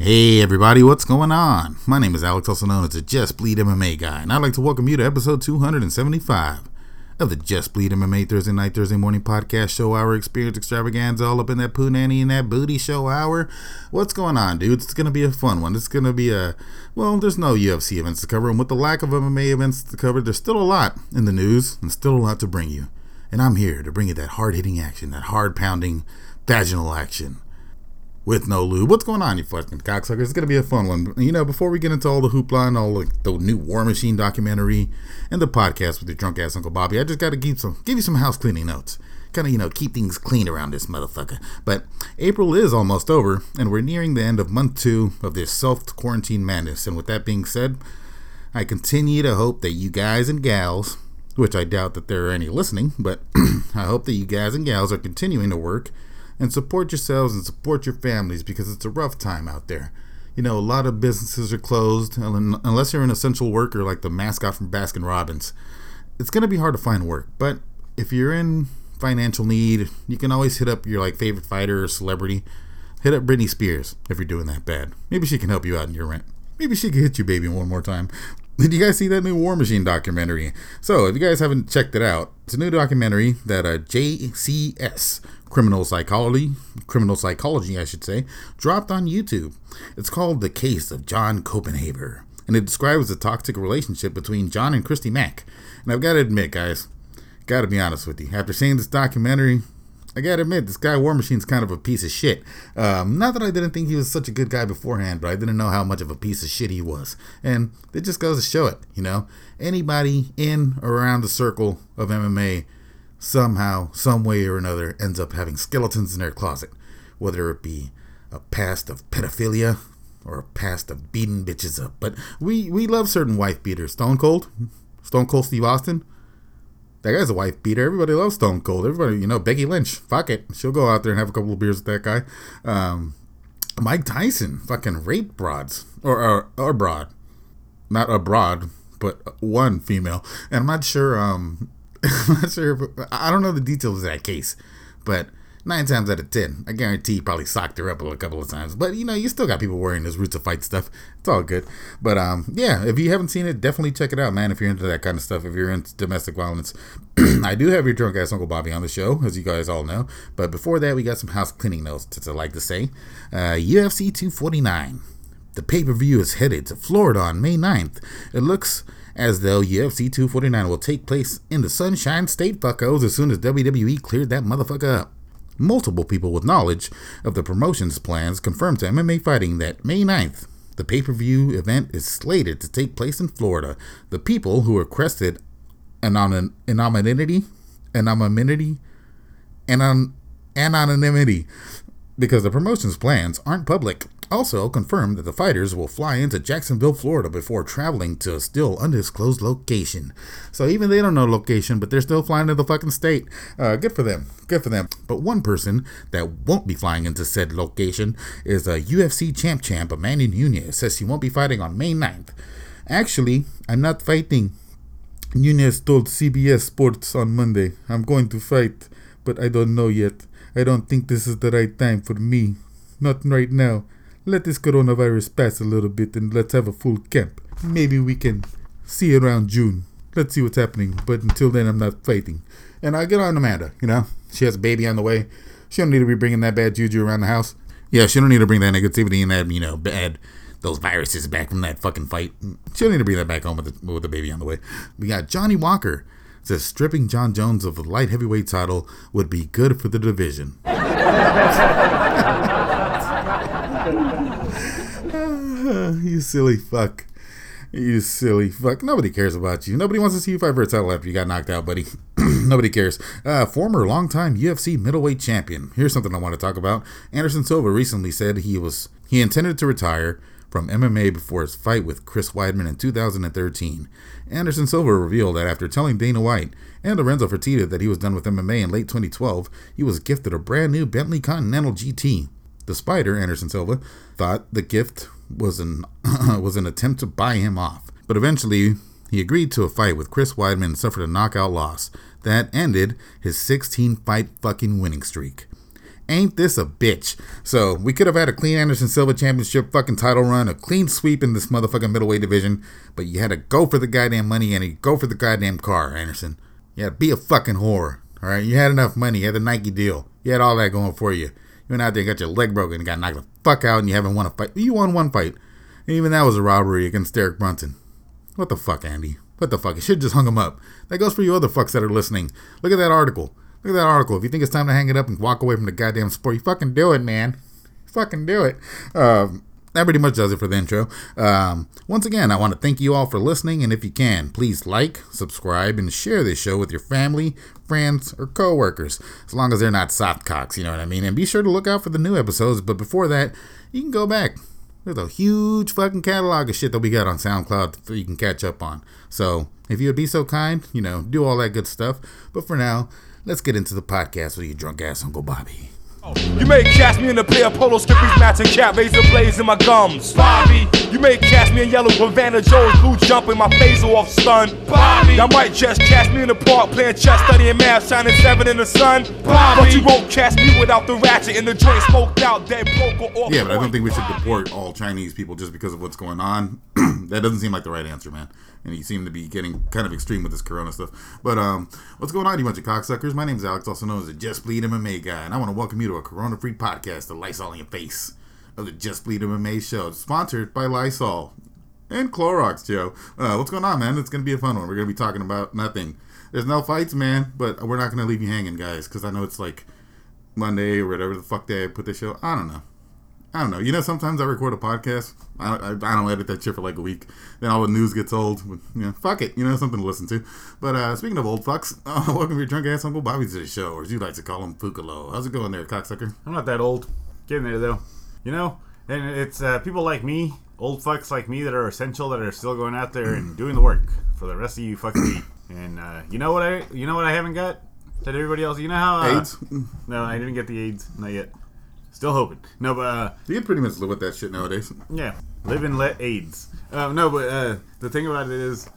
Hey everybody, what's going on? My name is Alex, also known as the Just Bleed MMA guy, and I'd like to welcome you to episode 275 of the Just Bleed MMA Thursday night, Thursday morning podcast show hour experience extravaganza, all up in that poo nanny and that booty show hour. What's going on, dudes? It's going to be a fun one. It's going to be there's no UFC events to cover, and with the lack of MMA events to cover, there's still a lot in the news and still a lot to bring you. And I'm here to bring you that hard-hitting action, that hard-pounding vaginal action. With no lube. What's going on, you fucking cocksuckers? It's going to be a fun one. You know, before we get into all the hoopla and all the new War Machine documentary and the podcast with your drunk ass Uncle Bobby, I just got to give you some house cleaning notes. Kind of, keep things clean around this motherfucker. But April is almost over, and we're nearing the end of month 2 of this self-quarantine madness. And with that being said, I continue to hope that you guys and gals, which I doubt that there are any listening, but I hope that you guys and gals are continuing to work and support yourselves and support your families, because it's a rough time out there. You know, a lot of businesses are closed, unless you're an essential worker like the mascot from Baskin Robbins. It's going to be hard to find work, but if you're in financial need, you can always hit up your favorite fighter or celebrity. Hit up Britney Spears if you're doing that bad. Maybe she can help you out in your rent. Maybe she can hit you, baby, one more time. Did you guys see that new War Machine documentary? So, if you guys haven't checked it out, it's a new documentary that JCS, Criminal Psychology, dropped on YouTube. It's called The Case of John Copenhaver, and it describes the toxic relationship between John and Christy Mack. And I've got to admit, guys, got to be honest with you, after seeing this documentary, I gotta admit, this guy War Machine's kind of a piece of shit. Not that I didn't think he was such a good guy beforehand, but I didn't know how much of a piece of shit he was. And it just goes to show it, Anybody in or around the circle of MMA somehow, some way or another, ends up having skeletons in their closet. Whether it be a past of pedophilia or a past of beating bitches up. But we love certain wife beaters. Stone Cold Steve Austin. That guy's a wife beater. Everybody loves Stone Cold. Everybody, Becky Lynch. Fuck it. She'll go out there and have a couple of beers with that guy. Mike Tyson. Fucking raped broads. Or broad. Not a broad, but one female. And I'm not sure, I don't know the details of that case. But 9 times out of 10, I guarantee he probably socked her up a couple of times. But, you still got people wearing this Roots of Fight stuff. It's all good. But, yeah, if you haven't seen it, definitely check it out, man, if you're into that kind of stuff, if you're into domestic violence. I do have your drunk ass Uncle Bobby on the show, as you guys all know. But before that, we got some house cleaning notes, as I like to say. UFC 249. The pay-per-view is headed to Florida on May 9th. It looks as though UFC 249 will take place in the Sunshine State fuckos as soon as WWE cleared that motherfucker up. Multiple people with knowledge of the promotion's plans confirmed to MMA Fighting that May 9th, the pay-per-view event is slated to take place in Florida. The people who requested anonymity, because the promotion's plans aren't public, also confirmed that the fighters will fly into Jacksonville, Florida before traveling to a still undisclosed location. So even they don't know location, but they're still flying to the fucking state. Good for them. But one person that won't be flying into said location is a UFC champ Amanda Nunes. Says she won't be fighting on May 9th. Actually, I'm not fighting. Nunes told CBS Sports on Monday, I'm going to fight, but I don't know yet. I don't think this is the right time for me. Not right now. Let this coronavirus pass a little bit and let's have a full camp. Maybe we can see around June. Let's see what's happening. But until then, I'm not fighting. And I get on Amanda, She has a baby on the way. She don't need to be bringing that bad juju around the house. Yeah, she don't need to bring that negativity and that, bad, those viruses back from that fucking fight. She don't need to bring that back home with the baby on the way. We got Johnny Walker. Says stripping John Jones of the light heavyweight title would be good for the division. You silly fuck. Nobody cares about you. Nobody wants to see you fight for a title after you got knocked out, buddy. Nobody cares. Former longtime UFC middleweight champion. Here's something I want to talk about. Anderson Silva recently said he intended to retire from MMA before his fight with Chris Weidman in 2013. Anderson Silva revealed that after telling Dana White and Lorenzo Fertitta that he was done with MMA in late 2012, he was gifted a brand new Bentley Continental GT. The Spider, Anderson Silva, thought the gift was an attempt to buy him off, but eventually he agreed to a fight with Chris Weidman and suffered a knockout loss that ended his 16-fight fucking winning streak. Ain't this a bitch? So we could have had a clean Anderson Silva championship fucking title run, a clean sweep in this motherfucking middleweight division, but you had to go for the goddamn money and you go for the goddamn car, Anderson. You had to be a fucking whore, alright? You had enough money, you had the Nike deal, you had all that going for you. You went out there and got your leg broken and got knocked the fuck out and you haven't won a fight. You won one fight. And even that was a robbery against Derek Brunson. What the fuck, Andy? What the fuck? You should have just hung him up. That goes for you other fucks that are listening. Look at that article. Look at that article. If you think it's time to hang it up and walk away from the goddamn sport, you fucking do it, man. Fucking do it. That pretty much does it for the intro. Once again, I want to thank you all for listening, and if you can, please like, subscribe, and share this show with your family, friends, or co-workers, as long as they're not soft cocks, you know what I mean? And be sure to look out for the new episodes, but before that, you can go back. There's a huge fucking catalog of shit that we got on SoundCloud that you can catch up on. So, if you would be so kind, do all that good stuff. But for now, let's get into the podcast with your drunk ass Uncle Bobby. You may catch me in a pair of polo skippies, matching cap, razor blades in my gums. Bobby, you may catch me in yellow Havana Joe's blue jumping my phaser off stun. Bobby, y'all might just catch me in the park playing chess, studying math, shining 7 in the sun. Bobby, but you won't catch me without the ratchet in the joint smoked out, dead broke or off. Yeah, but I don't think we should deport all Chinese people just because of what's going on. That doesn't seem like the right answer, man. And you seem to be getting kind of extreme with this corona stuff. But what's going on, you bunch of cocksuckers? My name's Alex, also known as the Just Bleed MMA guy, and I want to welcome you to a corona-free podcast, the Lysol in your face of the Just Bleed MMA show, sponsored by Lysol and Clorox, Joe. What's going on, man? It's going to be a fun one. We're going to be talking about nothing. There's no fights, man, but we're not going to leave you hanging, guys, because I know it's like Monday or whatever the fuck day I put this show. I don't know. Sometimes I record a podcast. I don't edit that shit for like a week. Then all the news gets old. Fuck it. Something to listen to. But speaking of old fucks, welcome your drunk ass Uncle Bobby to the show, or as you like to call him, Fukalo. How's it going there, cocksucker? I'm not that old. Getting there, though. And it's people like me, old fucks like me that are essential, that are still going out there and doing the work for the rest of you fucking me. And you know what I haven't got that everybody else, you know how... AIDS? No, I didn't get the AIDS. Not yet. Still hoping. No, but... you can pretty much live with that shit nowadays. Yeah. Live and let AIDS. The thing about it is,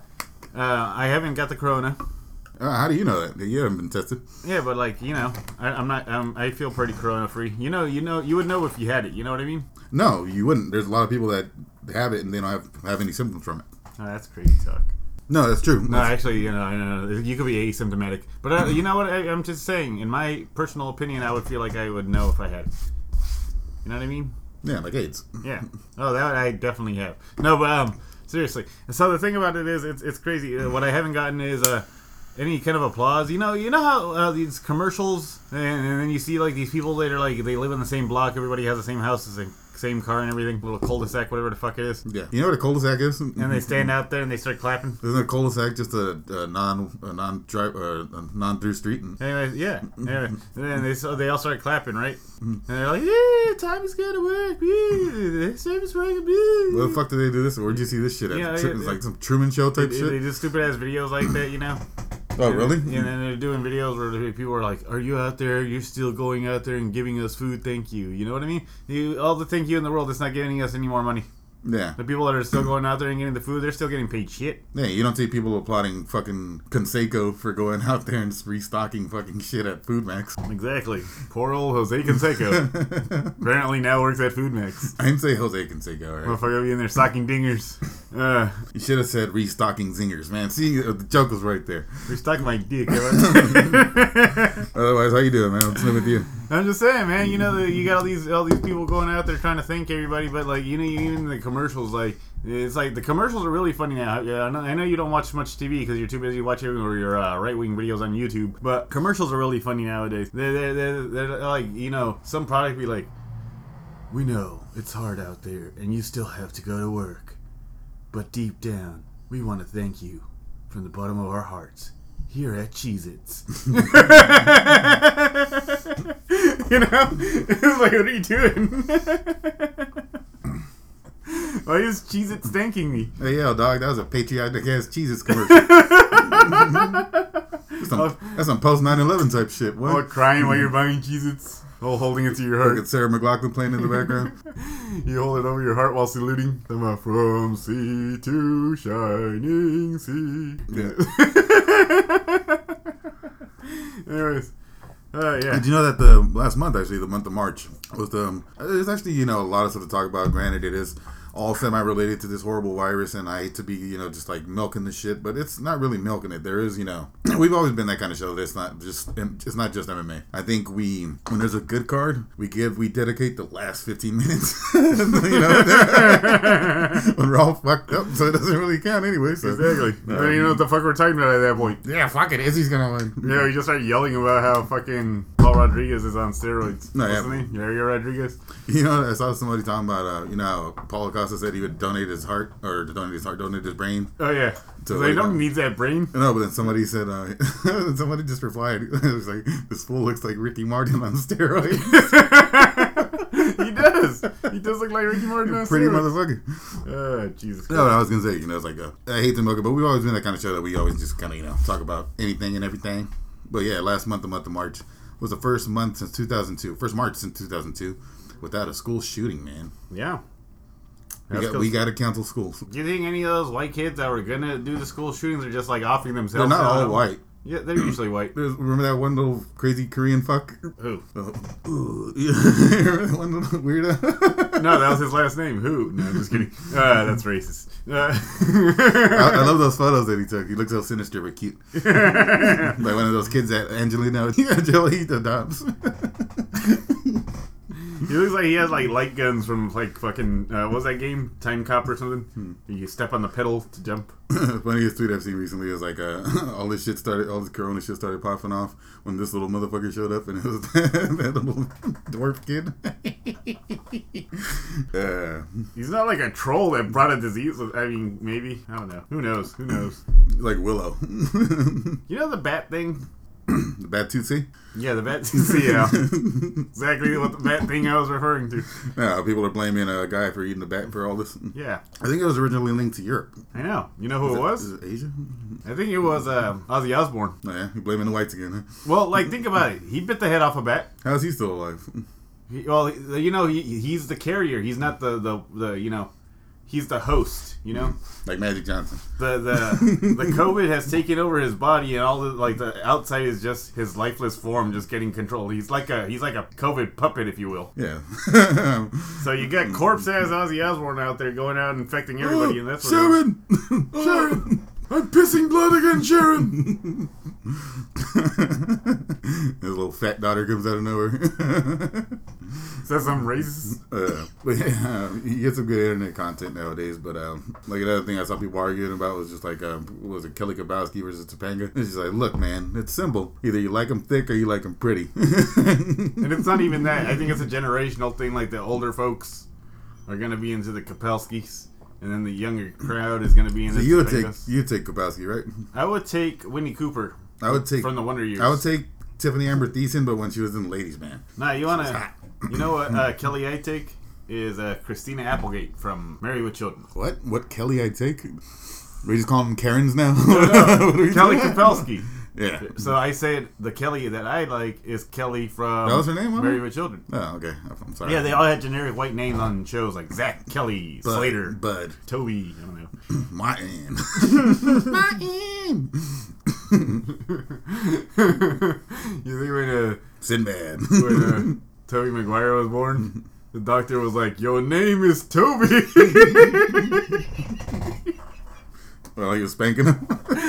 I haven't got the corona. How do you know that? You haven't been tested. Yeah, but I'm not... I feel pretty corona-free. You would know if you had it. You know what I mean? No, you wouldn't. There's a lot of people that have it and they don't have any symptoms from it. Oh, that's crazy talk. No, that's true. No, actually, you could be asymptomatic. But you know what? I'm just saying, in my personal opinion, I would feel like I would know if I had it. You know what I mean? Yeah, like AIDS. Yeah. Oh, that I definitely have. No, but seriously. So the thing about it is, it's crazy. What I haven't gotten is any kind of applause. You know how these commercials, and then you see like these people that are like they live in the same block. Everybody has the same house, the same car, and everything. Little cul-de-sac, whatever the fuck it is. Yeah. You know what a cul-de-sac is? And they stand out there and they start clapping. Isn't a cul-de-sac just a non-through street? Anyway, yeah. Anyway, and they all start clapping, right? And they're like, yeah, time is gonna work. The service working. Where the fuck did they do this? Where'd you see this shit at? It's like some Truman Show type shit? They do stupid ass videos like that, Oh, really? And then they're doing videos where people are like, are you out there? You're still going out there and giving us food? Thank you. You know what I mean? All the thank you in the world is not giving us any more money. Yeah. The people that are still going out there and getting the food, they're still getting paid shit. Yeah, you don't see people applauding fucking Conseco for going out there and restocking fucking shit at Food Max. Exactly. Poor old Jose Canseco. Apparently now works at Food Max. I didn't say Jose Canseco, right? Motherfucker be in there stocking dingers. You should have said restocking zingers, man. See, the joke was right there. Restock my dick. Otherwise, how you doing, man? What's new with you? I'm just saying, man. You got all these people going out there trying to thank everybody, but like even the commercials, like it's like the commercials are really funny now. Yeah, I know you don't watch much TV because you're too busy watching your right wing videos on YouTube, but commercials are really funny nowadays. They're like some product be like, we know it's hard out there and you still have to go to work, but deep down we want to thank you from the bottom of our hearts. Here at Cheez-Its. It's like, what are you doing? Why is Cheez-Its thanking me? Hey, yo, dog, that was a patriotic ass Cheez-Its commercial. That's some post 9/11 type shit. What? Oh, crying while you're buying Cheez-Its? Oh, holding it to your heart. Look at Sarah McLachlan playing in the background. You hold it over your heart while saluting. From sea to shining sea. Yeah. Anyways, Yeah. Did you know that the last month, actually, the month of March, was there's actually, a lot of stuff to talk about. Granted, it is all semi-related to this horrible virus, and I hate to be, just like milking the shit, but it's not really milking it. There is, we've always been that kind of show. It's not just MMA. I think when there's a good card, we dedicate the last 15 minutes, when we're all fucked up, so it doesn't really count anyway. So. Exactly. I don't even know what the fuck we're talking about at that point. Yeah, fuck it. Izzy's gonna win. Yeah, we just started yelling about how fucking Paul Rodriguez is on steroids. No, yeah. Wasn't he? Yair Rodriguez. I saw somebody talking about, how Paul Acosta said he would donate his brain. Oh, yeah. So he don't need that brain. No, but then somebody said, somebody just replied, it was like, this fool looks like Ricky Martin on steroids. He does. He does look like Ricky Martin on Pretty steroids. motherfucker. Jesus Christ. No, I was going to say, it's like, I hate to milk it, but we've always been that kind of show that we always just kind of, talk about anything and everything. But yeah, last month, the month of March, was the first month since 2002, first March since 2002, without a school shooting, man. Yeah. We got to cancel schools. Do you think any of those white kids that were going to do the school shootings are just like offing themselves? They're not all white. Yeah, they're usually white. Remember that one little crazy Korean fuck? Who? Remember that one little weirdo? No, that was his last name. Who? No, I'm just kidding. That's racist. I love those photos that he took. He looks so sinister but cute. Like one of those kids that Angelina Jolie adopts. He looks like he has like light guns from like fucking what was that game? Time Cop or something? You step on the pedal to jump. Funniest tweet I've seen recently is like all this corona shit started popping off when this little motherfucker showed up, and it was that little dwarf kid. He's not like a troll that brought a disease. I mean, maybe. I don't know. Who knows? Like Willow. You know the bat thing? The Bat Tootsie? Yeah, the Bat Tootsie, yeah. Exactly what the bat thing I was referring to. Yeah, people are blaming a guy for eating the bat for all this. Yeah. I think it was originally linked to Europe. I know. You know who it was? Is it Asia? I think it was Ozzy Osbourne. Oh yeah, you're blaming the whites again, huh? Well, like, think about it. He bit the head off a bat. How's he still alive? He's the carrier. He's not the he's the host, Like Magic Johnson. The COVID has taken over his body, and all the outside is just his lifeless form just getting control. He's like a COVID puppet, if you will. Yeah. So you got corpse ass Ozzy Osbourne out there going out and infecting everybody, and that's what Sharon! Sharon! I'm pissing blood again, Sharon! His little fat daughter comes out of nowhere. Is that some racist? But yeah, you get some good internet content nowadays. But like another thing I saw people arguing about was just like, what was it, Kelly Kapowski versus Topanga? It's just like, look, man, it's simple. Either you like them thick or you like them pretty. And it's not even that. I think it's a generational thing. Like the older folks are gonna be into the Kapowskis, and then the younger crowd is gonna be into. So you would take Kapowski, right? I would take Winnie Cooper. I would take from the Wonder Years. I would take Tiffany Amber Thiessen, but when she was in Ladies Man. Nah, you know what Kelly I take is Christina Applegate from Married with Children. What Kelly I take? We just call them Karens now. No. Kelly Kapowski. Yeah. So I said the Kelly that I like is Kelly from that was her name, Married with Children. Oh, okay. I'm sorry. Yeah, they all had generic white names on shows like Zach, Kelly, Slater, Bud, Toby. I don't know. Martin. Martin. You think when Sinbad. when Toby Maguire was born, the doctor was like, "Your name is Toby." Well, he was spanking him.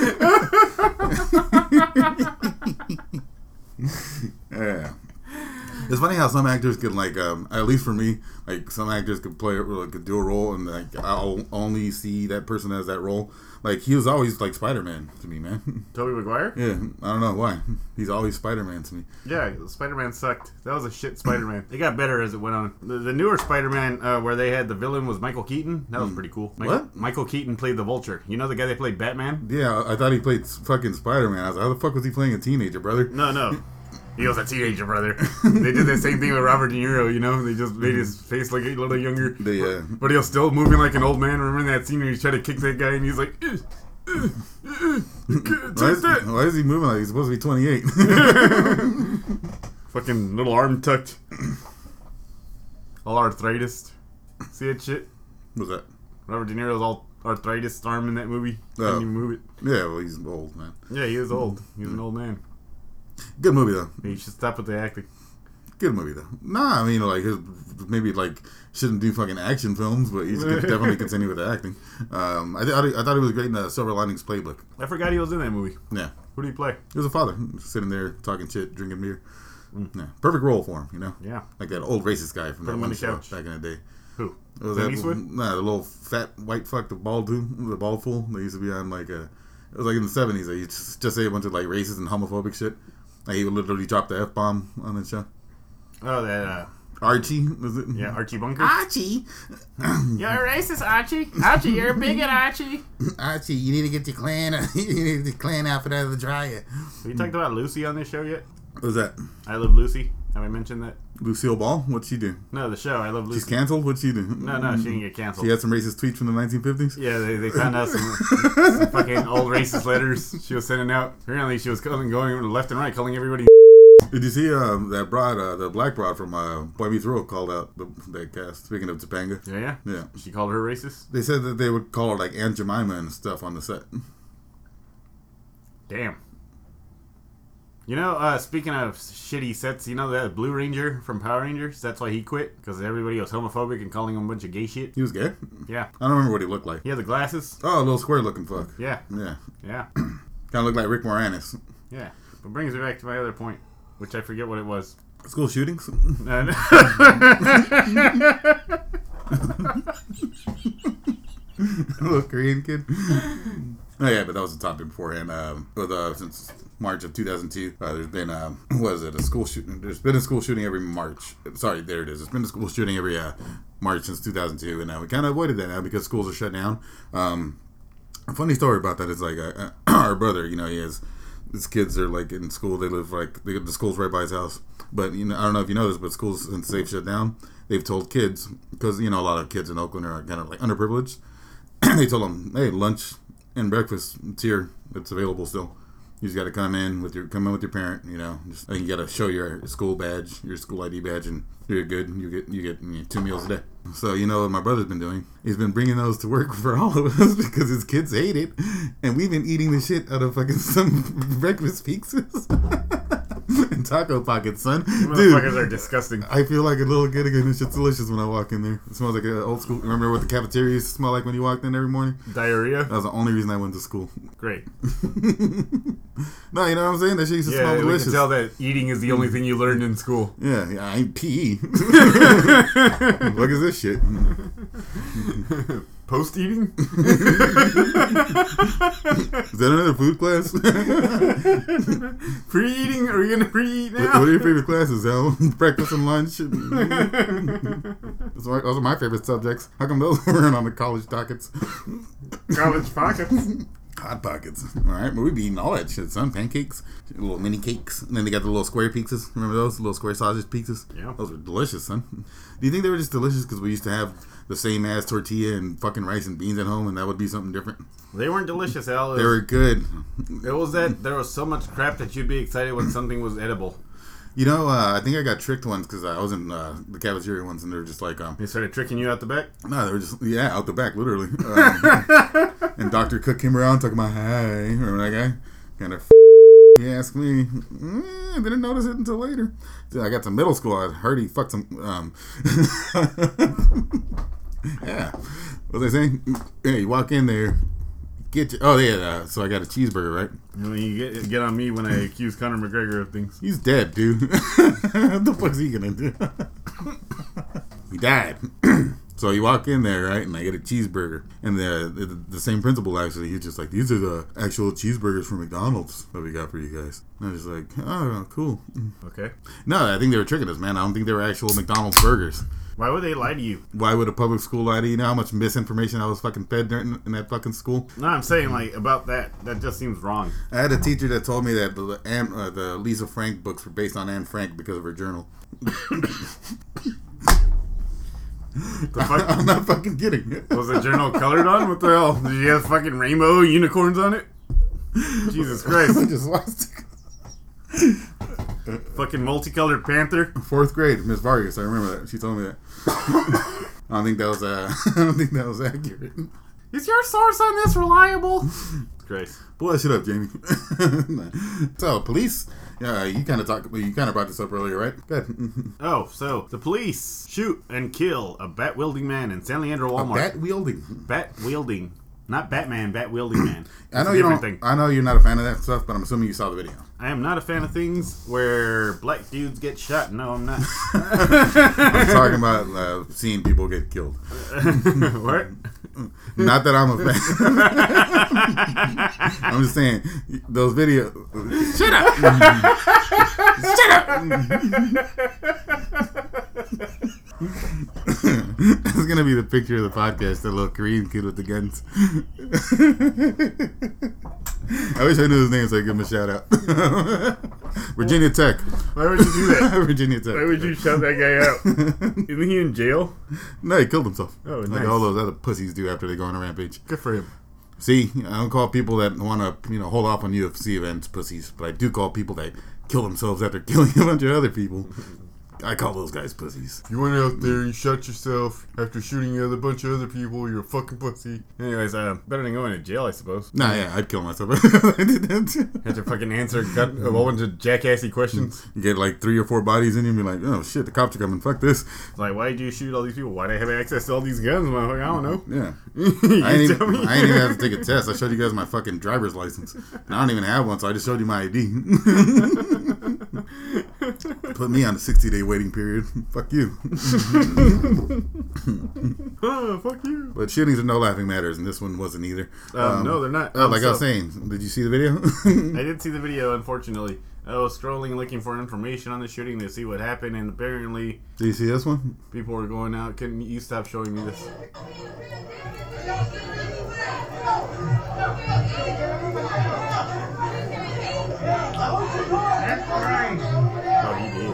Yeah. It's funny how some actors could at least for me, like some actors could could do a role, and like I'll only see that person as that role. Like he was always like Spider-Man to me, man. Tobey Maguire? Yeah, I don't know why. He's always Spider-Man to me. Yeah, Spider-Man sucked. That was a shit Spider-Man. It got better as it went on. The newer Spider-Man, where they had the villain was Michael Keaton. That was pretty cool. What? Michael Keaton played the Vulture. You know the guy that played Batman? Yeah, I thought he played fucking Spider-Man. I was like, how the fuck was he playing a teenager, brother? No. He was a teenager, brother. They did the same thing with Robert De Niro, They just made his face look a little younger. But he was still moving like an old man. Remember that scene where he tried to kick that guy and he's like, why is he moving like he's supposed to be 28? Fucking little arm tucked. All arthritis. See that shit? What's that? Robert De Niro's all arthritis arm in that movie. Couldn't even move it. Yeah, well, he's old, man. Yeah, he is old. He was an old man. Good movie though. You should stop with the acting. Good movie though. Nah, I mean like maybe like shouldn't do fucking action films, but he's definitely continue with the acting. I thought he was great in the Silver Linings Playbook. I forgot he was in that movie. Yeah. Who did he play? He was a father sitting there talking shit, drinking beer. Yeah, perfect role for him, you know. Yeah. Like that old racist guy from Put that him on one the show couch. back in the day. Who? It was Clint that, Eastwood? nah, the little fat white fuck, the bald dude, the bald fool. They used to be on like it was like in the 70s. They used to just say a bunch of like racist and homophobic shit. Like he would literally drop the F bomb on the show. Oh, that. Archie, was it? Yeah, Archie Bunker. Archie. You're a racist, Archie. Archie, you're a bigot, Archie. Archie, you need to get your clan outfit out of the dryer. Have you talked about Lucy on this show yet? What was that? I Love Lucy. Have I mentioned that? Lucille Ball? What'd she do? No, the show. I Love Lucy. She's canceled? What'd she do? No, she didn't get canceled. She had some racist tweets from the 1950s? Yeah, they found out some fucking old racist letters she was sending out. Apparently, she was going left and right, calling everybody. Did you see that broad, the black broad from Boy Meets World called out that cast? Speaking of Topanga. Yeah? Yeah. She called her racist? They said that they would call her like Aunt Jemima and stuff on the set. Damn. You know, speaking of shitty sets, you know that Blue Ranger from Power Rangers? That's why he quit? Because everybody was homophobic and calling him a bunch of gay shit? He was gay? Yeah. I don't remember what he looked like. He had the glasses? Oh, a little square looking fuck. Yeah. Yeah. Yeah. Kind of looked like Rick Moranis. Yeah. But brings me back to my other point, which I forget what it was. School shootings? Little Korean kid. Oh yeah, but that was the topic beforehand. Since March of 2002, there's been a school shooting? There's been a school shooting every March. Sorry, there it is. There's been a school shooting every March since 2002, and we kind of avoided that now because schools are shut down. A funny story about that is like our brother. You know, his kids are like in school. They live the school's right by his house. But you know, I don't know if you know this, but schools since they've shut down, they've told kids, because you know a lot of kids in Oakland are kind of like underprivileged. They told them, hey, lunch and breakfast, it's here, it's available still. You just got to come in with your parent, you know. You got to show your school badge, your school ID badge, and you're good. You get 2 meals a day. So you know what my brother's been doing? He's been bringing those to work for all of us because his kids hate it, and we've been eating the shit out of fucking some breakfast pizzas and taco pockets, son. Motherfuckers are disgusting. I feel like a little kid again. This shit's delicious when I walk in there. It smells like an old school. Remember what the cafeteria used to smell like when you walked in every morning? Diarrhea? That was the only reason I went to school. Great. No, you know what I'm saying? That shit used to smell Yeah, we delicious. can tell that eating is the only thing you learned in school. Yeah, I ain't PE. What is this shit? Post-eating? Is that another food class? Pre-eating? Are we going to pre-eat now? What are your favorite classes, Al? Breakfast and lunch? Those are my favorite subjects. How come those weren't on the college dockets? College pockets. Hot Pockets. Alright, but we be eating all that shit, son. Pancakes, little mini cakes, and then they got the little square pizzas. Remember those? The little square sausage pizzas? Yeah. Those were delicious, son. Do you think they were just delicious because we used to have the same ass tortilla and fucking rice and beans at home, and that would be something different? They weren't delicious, Al. They were good. It was that there was so much crap that you'd be excited when something was edible. You know, I think I got tricked once because I was in the cafeteria once, and they were just like, They started tricking you out the back? no, they were just, out the back, literally. And Dr. Cook came around talking about, hey, remember that guy? Kind of he asked me. I didn't notice it until later. Dude, I got to middle school, I heard he fucked some, yeah. What was I saying? Yeah, you walk in there, so I got a cheeseburger, right? You know, you get on me when I accuse Conor McGregor of things. He's dead, dude. What the fuck's he gonna do? He died. So you walk in there, right, and I get a cheeseburger. And the same principal, actually, he's just like, these are the actual cheeseburgers from McDonald's that we got for you guys. And I was just like, oh, cool. Okay. No, I think they were tricking us, man. I don't think they were actual McDonald's burgers. Why would they lie to you? Why would a public school lie to you? You know how much misinformation I was fucking fed in that fucking school? No, I'm saying, like, about that. That just seems wrong. I had a teacher that told me that the Lisa Frank books were based on Anne Frank because of her journal. The fuck? I'm not fucking kidding. Was the journal colored on? What the hell? Did you have fucking rainbow unicorns on it? Jesus Christ. I just lost it. Fucking multicolored panther. 4th grade, Miss Vargas. I remember that. She told me that. I don't think that was accurate. Is your source on this reliable? Christ. Pull that shit up, Jamie. So, police Yeah, you kind of brought this up earlier, right? Go ahead. Oh, so the police shoot and kill a bat-wielding man in San Leandro Walmart. Bat-wielding? Bat-wielding. Not Batman, bat-wielding man. I know you don't. I know you're not a fan of that stuff, but I'm assuming you saw the video. I am not a fan of things where black dudes get shot. No, I'm not. I'm talking about seeing people get killed. What? Not that I'm a fan. I'm just saying those videos. Shut up! Shut up! It's gonna be the picture of the podcast. The little Korean kid with the guns. I wish I knew his name so I could give him a shout out. Virginia Tech. Why would you do that? Virginia Tech. Why would you shout that guy out? Isn't he in jail? No, he killed himself. Oh, like nice. all those other pussies do after they go on a rampage. Good for him. See, I don't call people that want to, hold off on UFC events pussies, but I do call people that kill themselves after killing a bunch of other people. I call those guys pussies. You went out there, you shot yourself after shooting a bunch of other people, you're a fucking pussy. Anyways, better than going to jail, I suppose. Nah, yeah, I'd kill myself. I did that too. Had to fucking answer a whole bunch of jackassy questions. You get like 3 or 4 bodies in you and be like, oh shit, the cops are coming, fuck this. Like, why did you shoot all these people? Why do I have access to all these guns, motherfucker? I don't know. Yeah. I ain't even have to take a test. I showed you guys my fucking driver's license. And I don't even have one, so I just showed you my ID. Put me on a 60-day waiting period. Fuck you. Oh, fuck you. But shootings are no laughing matters, and this one wasn't either. No, they're not. Like I was saying, did you see the video? I did see the video, unfortunately. I was scrolling looking for information on the shooting to see what happened, and apparently... Did you see this one? People were going out. Can you stop showing me this? Oh, he did.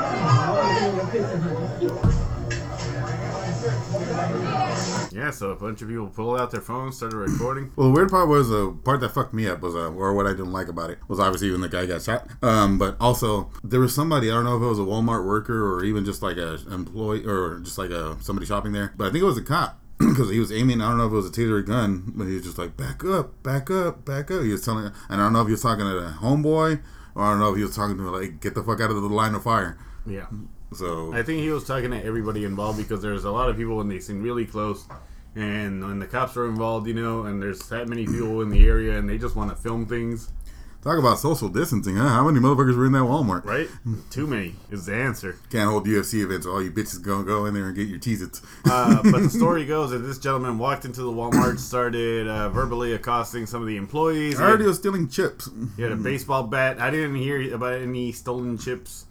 Yeah, so a bunch of people pulled out their phones, started recording. Well, the weird part was the part that fucked me up was, or what I didn't like about it was obviously when the guy got shot. But also there was somebody, I don't know if it was a Walmart worker or even just like a employee or just like somebody shopping there, but I think it was a cop. Because he was aiming, I don't know if it was a taser gun, but he was just like, back up, back up, back up. He was telling, and I don't know if he was talking to the homeboy, or I don't know if he was talking to like, get the fuck out of the line of fire. Yeah. So I think he was talking to everybody involved because there's a lot of people and they seem really close. And when the cops are involved, and there's that many people in the area and they just want to film things. Talk about social distancing, huh? How many motherfuckers were in that Walmart? Right? Too many is the answer. Can't hold UFC events. All you bitches go in there and get your Cheez-Its. But the story goes that this gentleman walked into the Walmart, started verbally accosting some of the employees. I heard he was stealing chips. He had a baseball bat. I didn't hear about any stolen chips.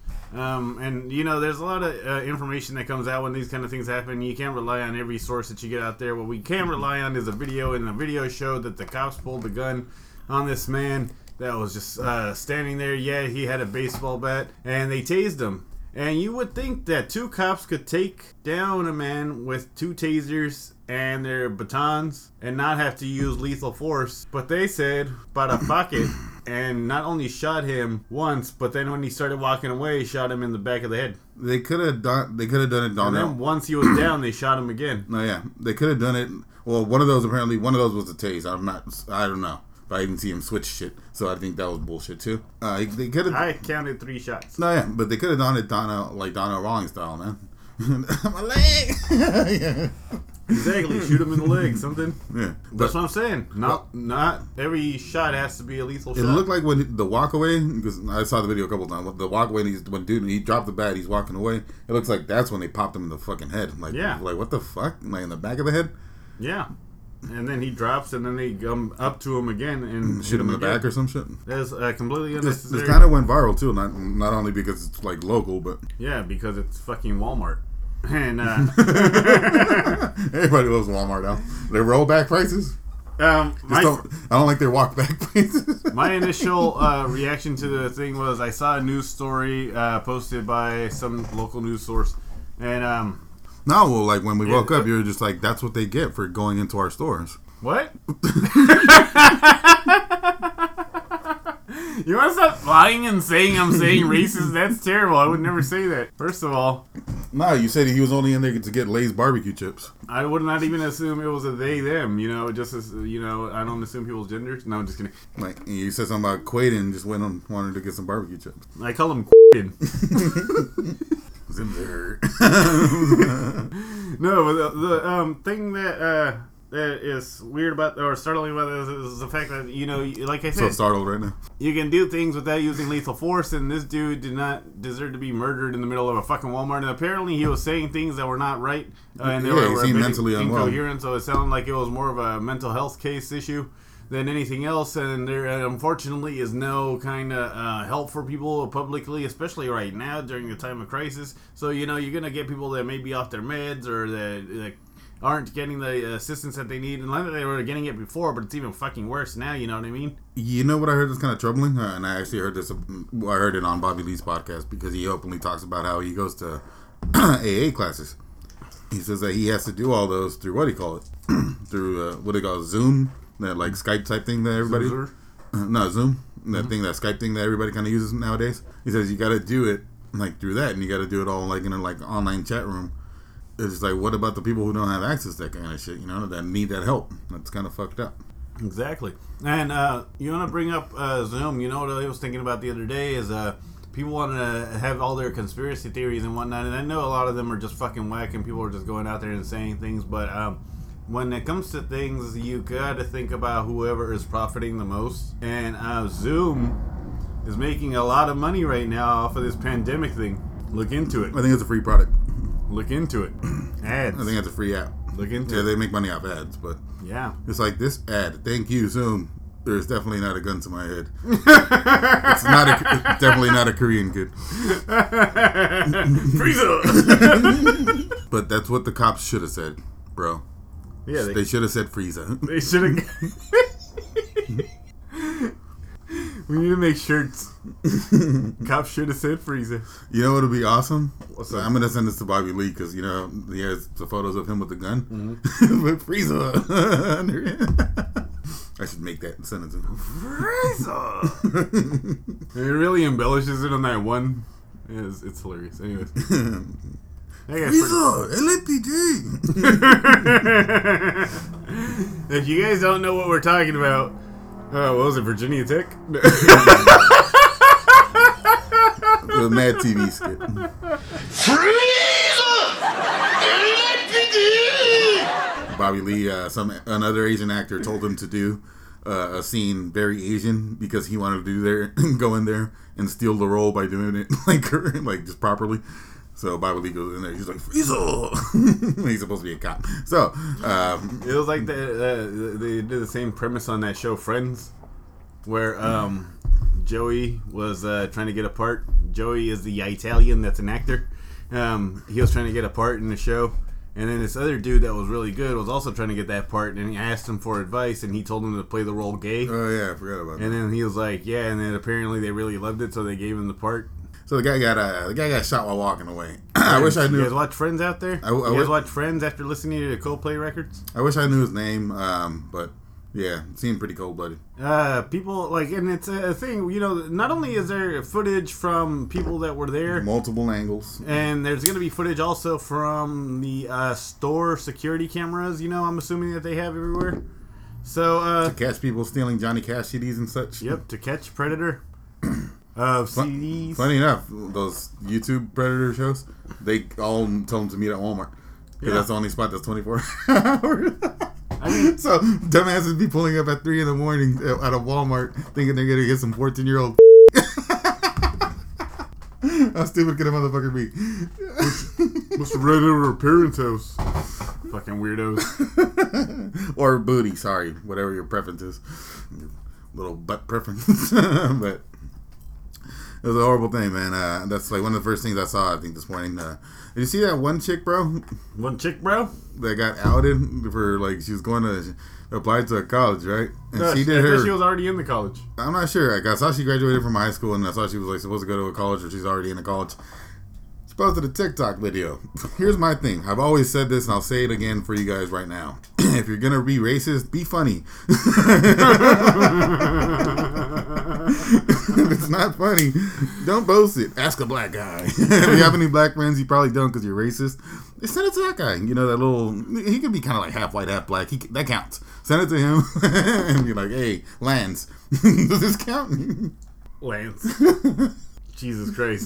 And there's a lot of information that comes out when these kind of things happen. You can't rely on every source that you get out there. What we can rely on is a video, and the video showed that the cops pulled the gun on this man that was just standing there. Yeah, he had a baseball bat, and they tased him. And you would think that 2 cops could take down a man with 2 tasers and their batons and not have to use lethal force. But they said, bada fuck it, and not only shot him once, but then when he started walking away, shot him in the back of the head. They could have done it. And then once he was down, they shot him again. No, yeah, they could have done it. Well, one of those was a tase. I don't know. But I didn't see him switch shit, so I think that was bullshit too. They could have. I counted 3 shots. No, yeah, but they could have done it Donna Rawlings style, man. My leg. Yeah. Exactly, shoot him in the leg, something. Yeah, that's what I'm saying. Not every shot has to be a lethal shot. It looked like when the walk away, because I saw the video a couple times. The walk away, when he dropped the bat, he's walking away. It looks like that's when they popped him in the fucking head. Like, yeah, like what the fuck? Like in the back of the head. Yeah. And then he drops, and then they come up to him again and shoot him in the back or some shit. That's completely unnecessary. This kind of went viral too, not only because it's like local, but yeah, because it's fucking Walmart. And everybody loves Walmart now. They roll back prices. I don't like their walk back prices. My initial reaction to the thing was I saw a news story posted by some local news source, and no, well, like when we woke up, you were just like, that's what they get for going into our stores. What? You want to stop lying and saying I'm saying racist? That's terrible. I would never say that. First of all, No, you said he was only in there to get Lay's barbecue chips. I would not even assume it was a they them. You know, just as you know, I don't assume people's genders. No, I'm just kidding. Like you said something about Quaden just wanted to get some barbecue chips. I call him. Zimmer. No, but the thing that is weird about or startling about this is the fact that, you know, like I So said, startled right now. you can do things without using lethal force, and this dude did not deserve to be murdered in the middle of a fucking Walmart. And apparently, he was saying things that were not right, and they Yeah, he were seemed mentally unwell. incoherent. So it sounded like it was more of a mental health case issue than anything else. And there, unfortunately, is no kind of help for people publicly, especially right now during the time of crisis. So you know, you're gonna get people that may be off their meds or that aren't getting the assistance that they need, and like they were getting it before, but it's even fucking worse now. You know what I mean? You know what I heard that's kind of troubling, and I actually heard this. I heard it on Bobby Lee's podcast because he openly talks about how he goes to AA classes. He says that he has to do all those through what do you call it? Through what do they call it? Zoom, that like Skype type thing that everybody. No, Zoom, that thing, that Skype thing that everybody kind of uses nowadays. He says you got to do it like through that, and you got to do it all like in a like online chat room. It's like, what about the people who don't have access to that kind of shit, you know, that need that help? That's kind of fucked up. Exactly. And you want to bring up Zoom. You know what I was thinking about the other day is people want to have all their conspiracy theories and whatnot, and I know a lot of them are just fucking whack and people are just going out there and saying things, but when it comes to things, you got to think about whoever is profiting the most. And Zoom is making a lot of money right now off of this pandemic thing. Look into it. I think it's a free product. Look into it. Ads. I think it's a free app. Look into Yeah, it. they make money off ads, but Yeah. it's like this ad. Thank you, Zoom. There's definitely not a gun to my head. It's definitely not a Korean kid. Frieza! But that's what the cops should have said, bro. Yeah, They should have said Frieza. They should have. We need to make shirts. Cops should have said Frieza. You know what would be awesome? What's So up? I'm gonna send this to Bobby Lee because you know he has the photos of him with the gun. With Frieza. I should make that and send it to him. Frieza! It really embellishes it on that one. It's hilarious. Anyways. That guy's Frieza, LAPD. If you guys don't know what we're talking about, what was it, Virginia Tech? The Mad TV skit. Bobby Lee, another Asian actor told him to do a scene very Asian because he wanted to go in there and steal the role by doing it like just properly. So Bobby Lee goes in there. He's like, Frieza! He's supposed to be a cop. So It was like they did the same premise on that show Friends, where Joey was trying to get a part. Joey is the Italian that's an actor. He was trying to get a part in the show, and then this other dude that was really good was also trying to get that part, and he asked him for advice, and he told him to play the role gay. oh yeah, I forgot about that. And then he was like, yeah, and then apparently they really loved it, so they gave him the part. So the guy got shot while walking away. I wish I knew. You guys watch Friends out there? I You guys wish- watch Friends after listening to the Coldplay records? I wish I knew his name. But yeah, it seemed pretty cold blooded. People like, and it's a thing, you know, not only is there footage from people that were there, Multiple angles. and there's going to be footage also from the store security cameras, you know, I'm assuming that they have everywhere. So, To catch people stealing Johnny Cash CDs and such. yep, to catch Predator. CDs. Funny enough, those YouTube Predator shows, they all tell them to meet at Walmart. Because Yeah. that's the only spot that's 24 hours. I mean, So, dumbasses be pulling up at 3 in the morning at a Walmart thinking they're going to get some 14-year-old. How stupid could a motherfucker be? must have read over her parents' house. Fucking weirdos. Or booty, sorry. Whatever your preference is. Little butt preference. But it was a horrible thing, man. That's like one of the first things I saw, I think, this morning. Did you see that one chick, bro? One chick, bro? That got outed for, like, she was going to apply to a college, right? And No, she I did thought her. she was already in the college. I'm not sure. Like, I saw she graduated from high school, and I saw she was like supposed to go to a college, or she's already in a college. She posted a TikTok video. Here's my thing. I've always said this, and I'll say it again for you guys right now. If you're gonna be racist, be funny. If it's not funny, don't post it. Ask a black guy. If you have any black friends, you probably don't because you're racist. Send it to that guy. You know, that little, he could be kind of like half white, half black. That counts. Send it to him and be like, hey, Lance, does this count? Lance. Jesus Christ.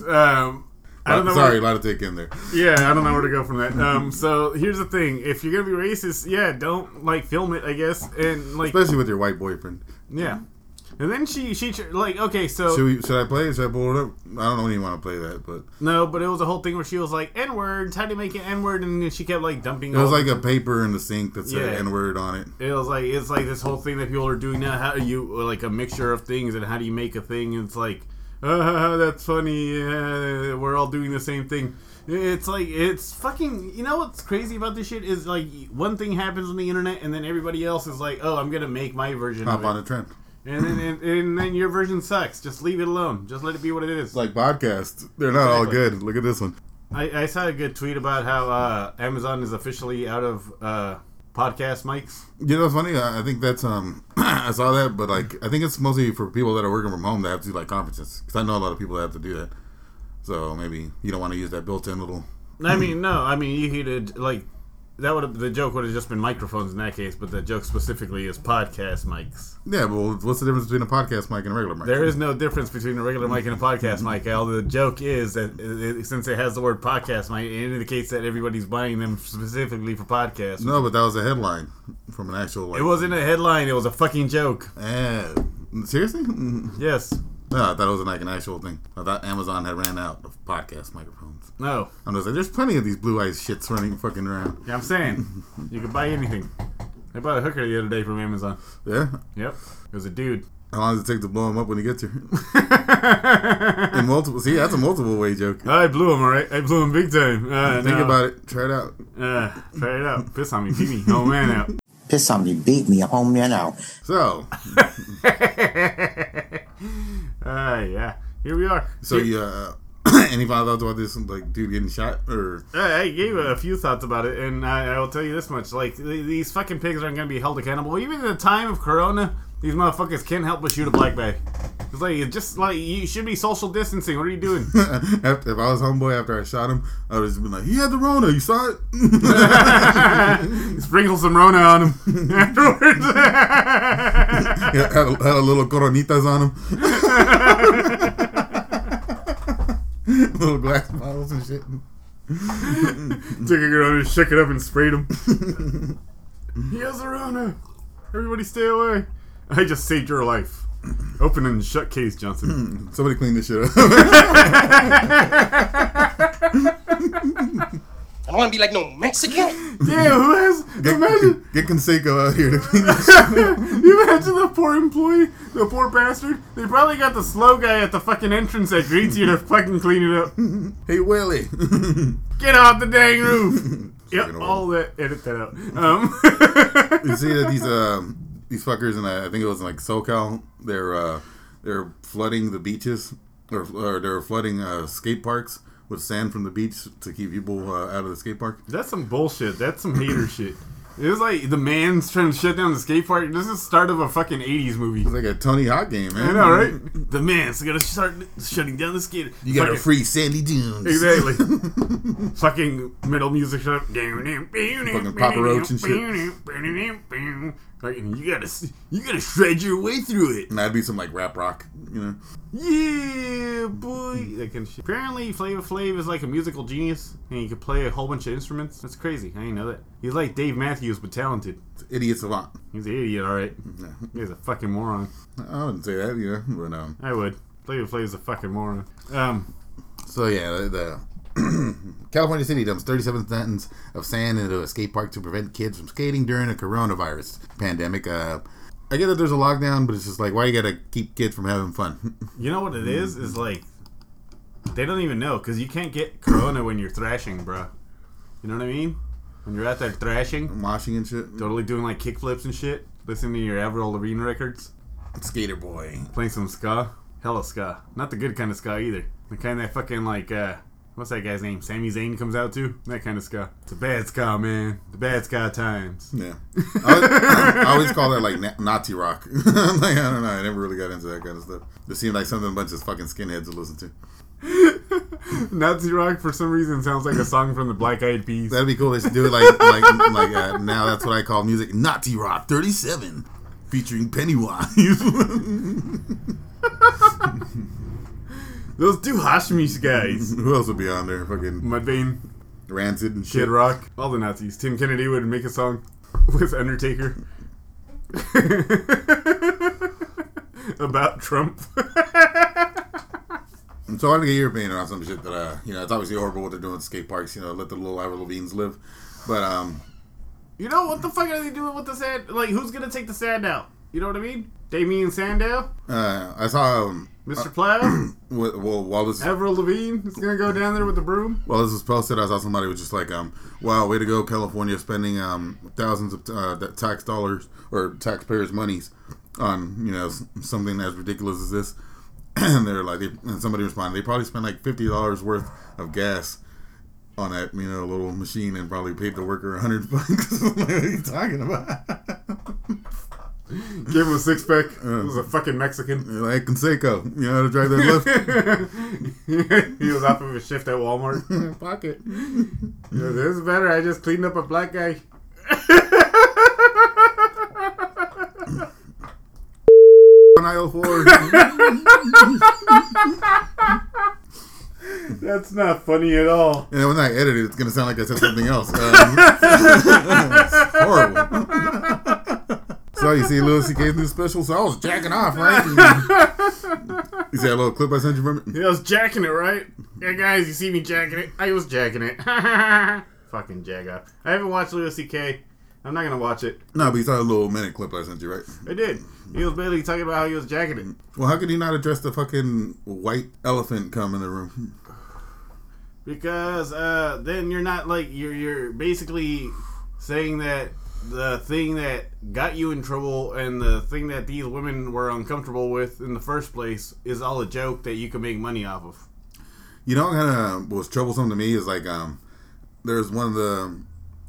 I don't know. Sorry, a lot to take in there. Yeah, I don't know where to go from that. So here's the thing: if you're gonna be racist, yeah, don't like film it, I guess, and like especially with your white boyfriend. Yeah, and then she like okay, so should I play it? Should I pull it up? I don't even want to play that, but no, but it was a whole thing where she was like N-words, how do you make an N-word, and then she kept like dumping. It was like a paper in the sink that said N-word on it. It was like it's like this whole thing that people are doing now. How do you like a mixture of things, and how do you make a thing? And it's like. That's funny. We're all doing the same thing. It's like, it's fucking, you know what's crazy about this shit is like one thing happens on the internet and then everybody else is like, oh, I'm gonna make my version Hop of it. on a trend. And then your version sucks. Just leave it alone. Just let it be what it is. It's like podcasts. They're not all good. Look at this one. I saw a good tweet about how Amazon is officially out of podcast mics. You know what's funny? I think that's I saw that, but like I think it's mostly for people that are working from home that have to do like conferences. Because I know a lot of people that have to do that. So maybe you don't want to use that built-in little. I mean, no. I mean, you could like that would the joke would have just been microphones in that case, but the joke specifically is podcast mics. Yeah, well, what's the difference between a podcast mic and a regular mic? There is no difference between a regular mic and a podcast mic, Al. The joke is that since it has the word podcast mic, it indicates that everybody's buying them specifically for podcasts. No, but that was a headline from an actual. Like, it wasn't a headline. It was a fucking joke. Seriously? Yes. No, I thought it was like an actual thing. I thought Amazon had ran out of podcast microphones. No. I'm just like, there's plenty of these blue eyes shits running fucking around. Yeah, I'm saying. You can buy anything. I bought a hooker the other day from Amazon. Yeah? Yep. It was a dude. How long does it take to blow him up when he gets here? In multiple. See, that's a multiple way joke. I blew him, alright? I blew him big time. Think about it. Try it out. Try it out. Piss on me. Beat me. Oh, man out. Piss on me. Beat me. Home man out. So. Yeah. Here we are. So, any final thoughts about this, like, dude getting shot? Or I gave a few thoughts about it, and I will tell you this much. Like, these fucking pigs aren't going to be held accountable. Even in the time of Corona, these motherfuckers can't help but shoot a black bag. It's like, you should be social distancing. What are you doing? If I was homeboy after I shot him, I would have just been like, he had the Rona, you saw it? Sprinkle some Rona on him afterwards. had a little coronitas on him. Little glass bottles and shit. Took a Corona, shook it up and sprayed him. He has the Rona. Everybody stay away. I just saved your life. Open and shut case, Johnson. Somebody clean this shit up. I don't want to be like no Mexican. Damn, who has... Imagine... Get Conseco out here to clean this shit up. You imagine the poor employee, the poor bastard? They probably got the slow guy at the fucking entrance that greets you to fucking clean it up. Hey, Willie. Get off the dang roof. Yep, all that. Edit that out. You see that these fuckers, and I think it was in like SoCal, they're flooding the beaches, or they're flooding skate parks with sand from the beach to keep people out of the skate park. That's some bullshit. That's some hater shit. It was like the man's trying to shut down the skate park. This is the start of a fucking 80s movie. It's like a Tony Hawk game, man. I know, right? The man's gonna start shutting down the skate. You gotta free Sandy Dunes. Exactly. Fucking metal music shut up. Fucking Papa Roach and shit. Like, you gotta shred your way through it. And that'd be some like rap rock, you know? Yeah, boy. That kind of shit. Apparently, Flavor Flav is like a musical genius, and he can play a whole bunch of instruments. That's crazy. I didn't know that. He's like Dave Matthews, but talented. Idiot savant. He's an idiot, alright. He's a fucking moron. I wouldn't say that, you know, but I would. Flavor Flav is a fucking moron. So yeah, the California city dumps 37 tons of sand into a skate park to prevent kids from skating during a coronavirus pandemic. I get that there's a lockdown, but it's just like, why you gotta keep kids from having fun? You know what it is? Is like, they don't even know, because you can't get corona when you're thrashing, bro. You know what I mean? When you're out there thrashing. Moshing and shit. Totally doing like kickflips and shit. Listening to your Avril Lavigne records. Skater boy. Playing some ska. Hella ska. Not the good kind of ska either. The kind that fucking like, what's that guy's name? Sami Zayn comes out too. That kind of ska. It's a bad ska, man. The bad ska times. Yeah. I always call that like Nazi rock. Like, I don't know. I never really got into that kind of stuff. It seemed like something a bunch of fucking skinheads would listen to. Nazi rock for some reason sounds like a song from the Black Eyed Peas. That'd be cool. They should do it like now. That's what I call music. Nazi rock 37, featuring Pennywise. Those two Hashimish guys. Who else would be on there? Fucking Mudvayne, Rancid and shit. Kid Rock, all the Nazis. Tim Kennedy would make a song with Undertaker about Trump. So I want to get your opinion on some shit that it's obviously horrible what they're doing at skate parks. Let the little Avril Lavignes live, but you know what the fuck are they doing with the sand? Like, who's gonna take the sand out? You know what I mean? Damien Sandow, I saw Mr. Plow, while this Avril Lavigne is gonna go down there with the broom. While this was posted, I saw somebody was just like, wow, way to go, California, spending thousands of tax dollars or taxpayers' monies on something as ridiculous as this. And they're like, and somebody responded, they probably spent like $50 worth of gas on that little machine and probably paid the worker $100. What are you talking about? Gave him a six-pack. It was a fucking Mexican. Like Conseco. You know how to drive that lift? He was off of a shift at Walmart. Pocket. This is better. I just cleaned up a black guy. On aisle 4. That's not funny at all. And when I edit it, it's going to sound like I said something else. It's horrible. So you see Louis C.K.'s new special? So I was jacking off, right? You see that little clip I sent you from it? Yeah, I was jacking it, right? Yeah, guys, you see me jacking it? I was jacking it. Fucking jag off. I haven't watched Louis C.K. I'm not going to watch it. No, but you saw a little minute clip I sent you, right? I did. He was barely talking about how he was jacking it. Well, how could he not address the fucking white elephant come in the room? Because then you're not like, you're basically saying that the thing that got you in trouble and the thing that these women were uncomfortable with in the first place is all a joke that you can make money off of. You know what kind of was troublesome to me is like there's one of the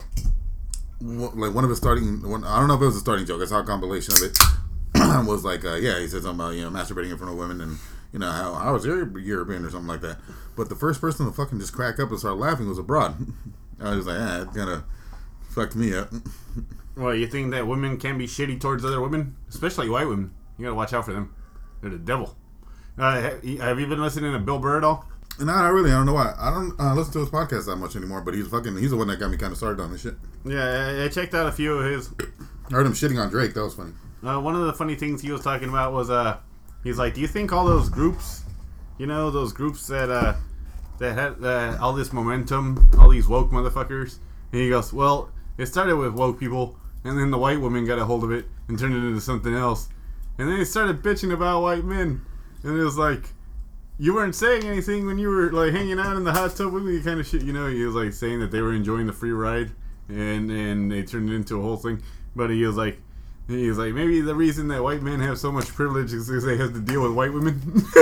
one of his starting I don't know if it was a starting joke. I saw a compilation of it. Was like he said something about masturbating in front of women and how was European or something like that. But the first person to fucking just crack up and start laughing was a broad. I was like, it kind of fucked me up. Well, you think that women can be shitty towards other women, especially white women? You gotta watch out for them. They're the devil. Have you been listening to Bill Burr at all? No, not really. I don't know why. I don't listen to his podcast that much anymore. But he's the one that got me kind of started on this shit. Yeah, I checked out a few of his. I heard him shitting on Drake. That was funny. One of the funny things he was talking about was he's like, do you think all those groups, those groups that had all this momentum, all these woke motherfuckers? And he goes, well, it started with woke people, and then the white women got a hold of it and turned it into something else, and then they started bitching about white men, and it was like, you weren't saying anything when you were like hanging out in the hot tub with me, kind of shit. He was like saying that they were enjoying the free ride, and they turned it into a whole thing. But he was like, maybe the reason that white men have so much privilege is because they have to deal with white women.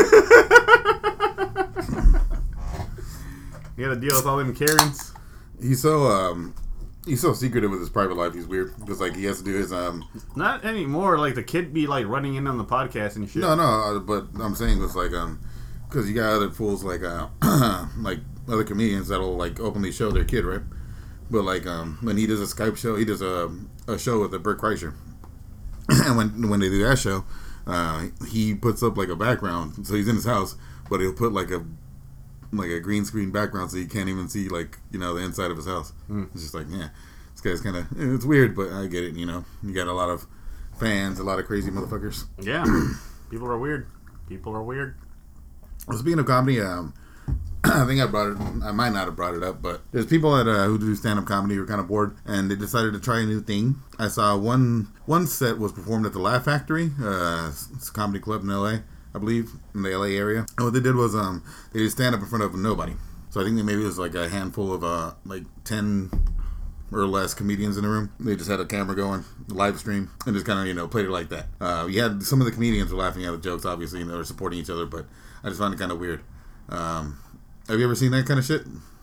You got to deal with all them Karens. He's so secretive with his private life. He's weird because like he has to do his Not anymore. Like the kid be like running in on the podcast and shit. No, but I'm saying it's like because you got other fools like like other comedians that'll like openly show their kid, right? But like when he does a Skype show, he does a show with Bert Kreischer. And when they do that show, he puts up like a background. So he's in his house, but he'll put like a green screen background so you can't even see like the inside of his house. It's just like, yeah, this guy's kind of, it's weird, but I get it. You got a lot of fans, a lot of crazy motherfuckers. Yeah, people are weird. Well, speaking of comedy, I think I might not have brought it up, but there's people that who do stand-up comedy who are kind of bored, and they decided to try a new thing. I saw one set was performed at the Laugh Factory. It's a comedy club in LA, I believe, in the LA area. And what they did was they did stand-up in front of nobody. So I think maybe it was like a handful of like 10 or less comedians in the room. They just had a camera going, live stream, and just kind of played it like that. You had some of the comedians were laughing at the jokes, obviously, and they were supporting each other, but I just found it kind of weird. Have you ever seen that kind of shit?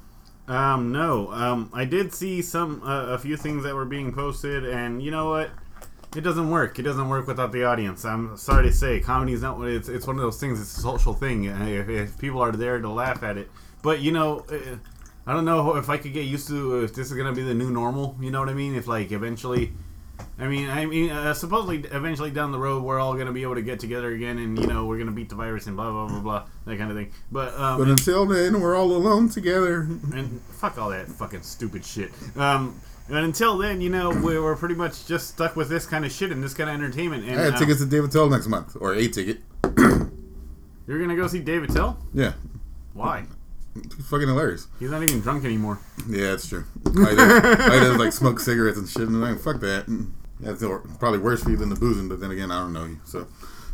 No. I did see a few things that were being posted, and you know what? It doesn't work. It doesn't work without the audience. I'm sorry to say, comedy is not. It's one of those things. It's a social thing. If people are there to laugh at it, but you know, I don't know if I could get used to if this is gonna be the new normal. You know what I mean? If like eventually. I mean, supposedly, eventually down the road, we're all gonna be able to get together again, and you know, we're gonna beat the virus and blah blah blah blah, that kind of thing. But until then, we're all alone together. And fuck all that fucking stupid shit. And until then, you know, we're pretty much just stuck with this kind of shit and this kind of entertainment. And I had tickets to David Tell next month, or a ticket. You're gonna go see David Tell? Yeah. Why? He's fucking hilarious. He's not even drunk anymore. Yeah, that's true. I just like smoke cigarettes and shit, and like fuck that. That's probably worse for you than the boozing, but then again, I don't know you. So,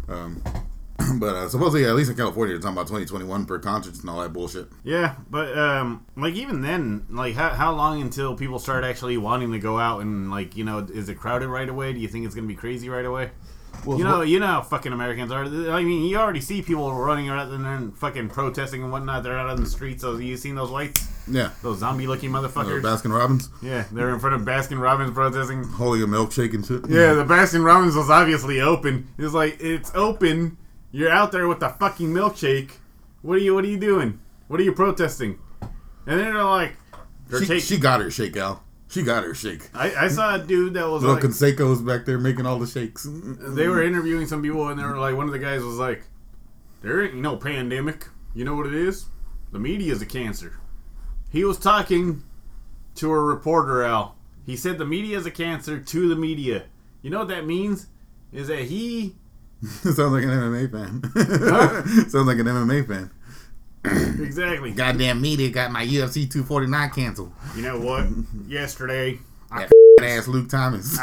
but supposedly, at least in California, they're talking about 2021 for concerts and all that bullshit. Yeah, but like even then, like how long until people start actually wanting to go out and like, you know, is it crowded right away? Do you think it's gonna be crazy right away? Well, you know how fucking Americans are. I mean, you already see people running around and fucking protesting and whatnot. They're out on the streets. So you seen those whites? Yeah. Those zombie-looking motherfuckers. Baskin Robbins. Yeah, they're in front of Baskin Robbins protesting, holding a milkshake and shit. Yeah, the Baskin Robbins was obviously open. It's like, it's open. You're out there with the fucking milkshake. What are you doing? What are you protesting? And then they're like, she got her shake, Al. She got her shake. I saw a dude that was Little like... Canseco's back there making all the shakes. They were interviewing some people, and they were like... One of the guys was like, there ain't no pandemic. You know what it is? The media's a cancer. He was talking to a reporter, Al. He said the media's a cancer to the media. You know what that means? Is that he... Sounds like an MMA fan. Sounds like an MMA fan. Exactly. Goddamn media got my UFC 249 canceled. You know what? Yesterday, that ass Luke Thomas.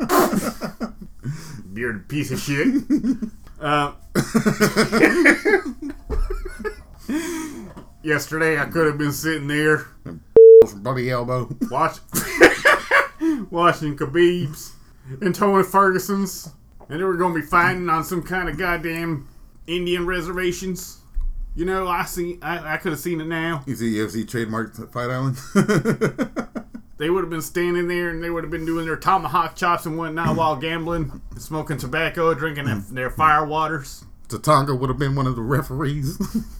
Bearded piece of shit. Yesterday, I could have been sitting there from Buddy Elbow watching Khabib's and Tony Ferguson's, and they were going to be fighting on some kind of goddamn Indian reservations. You know, I could have seen it now. You see UFC trademarked Fight Island? They would have been standing there and they would have been doing their tomahawk chops and whatnot while gambling, smoking tobacco, drinking their fire waters. Tatanka would have been one of the referees.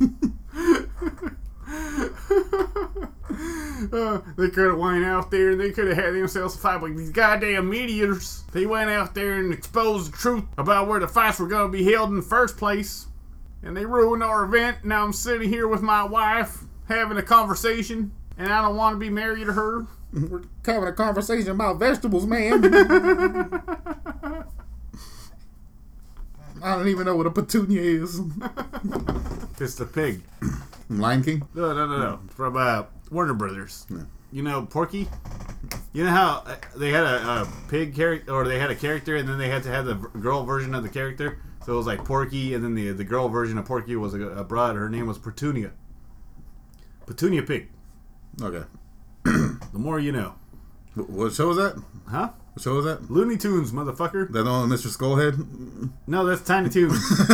They could have went out there and they could have had themselves a fight, but these goddamn meteors, they went out there and exposed the truth about where the fights were going to be held in the first place. And they ruined our event. Now I'm sitting here with my wife having a conversation, and I don't want to be married to her. We're having a conversation about vegetables, man. I don't even know what a petunia is. It's the pig. Lion King? No. From Warner Brothers. Yeah. You know Porky? You know how they had a pig character, or they had a character, and then they had to have the girl version of the character? So it was like Porky, and then the girl version of Porky was a broad. Her name was Petunia. Petunia Pig. Okay. The more you know. What show was that? Huh? What show was that? Looney Tunes, motherfucker. That one with Mr. Skullhead? No, that's Tiny Toons.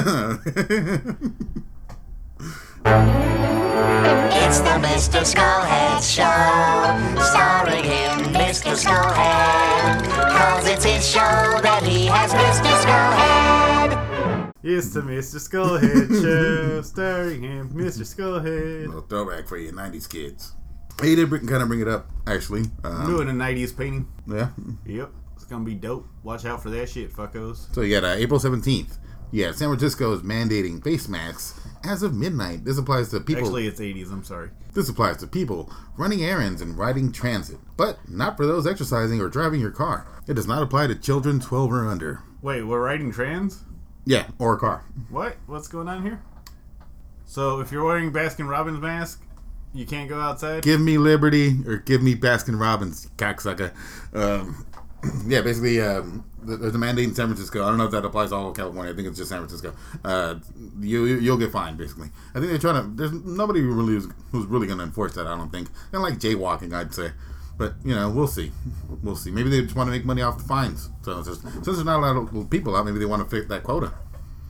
It's the Mr. Skullhead Show, starring him, Mr. Skullhead, 'cause it's his show that he has Mr. Skullhead. It's the Mr. Skullhead Show, starring him, Mr. Skullhead. A little throwback for you 90s kids. He did kind of bring it up, actually. I'm doing a 90s painting. Yeah? Yep. It's going to be dope. Watch out for that shit, fuckos. So you got April 17th. Yeah, San Francisco is mandating face masks as of midnight. This applies to people... Actually, it's 80s. I'm sorry. This applies to people running errands and riding transit, but not for those exercising or driving your car. It does not apply to children 12 or under. Wait, we're riding trans? Yeah, or a car. What? What's going on here? So if you're wearing Baskin Robbins mask, you can't go outside? Give me liberty or give me Baskin Robbins, cocksucker. Yeah, basically, there's a mandate in San Francisco. I don't know if that applies to all of California. I think it's just San Francisco. You'll get fined, basically. I think they're trying to... There's nobody who's really going to enforce that, I don't think. Kind of like jaywalking, I'd say. But, you know, we'll see. We'll see. Maybe they just want to make money off the fines. So since there's not a lot of people out, maybe they want to fit that quota.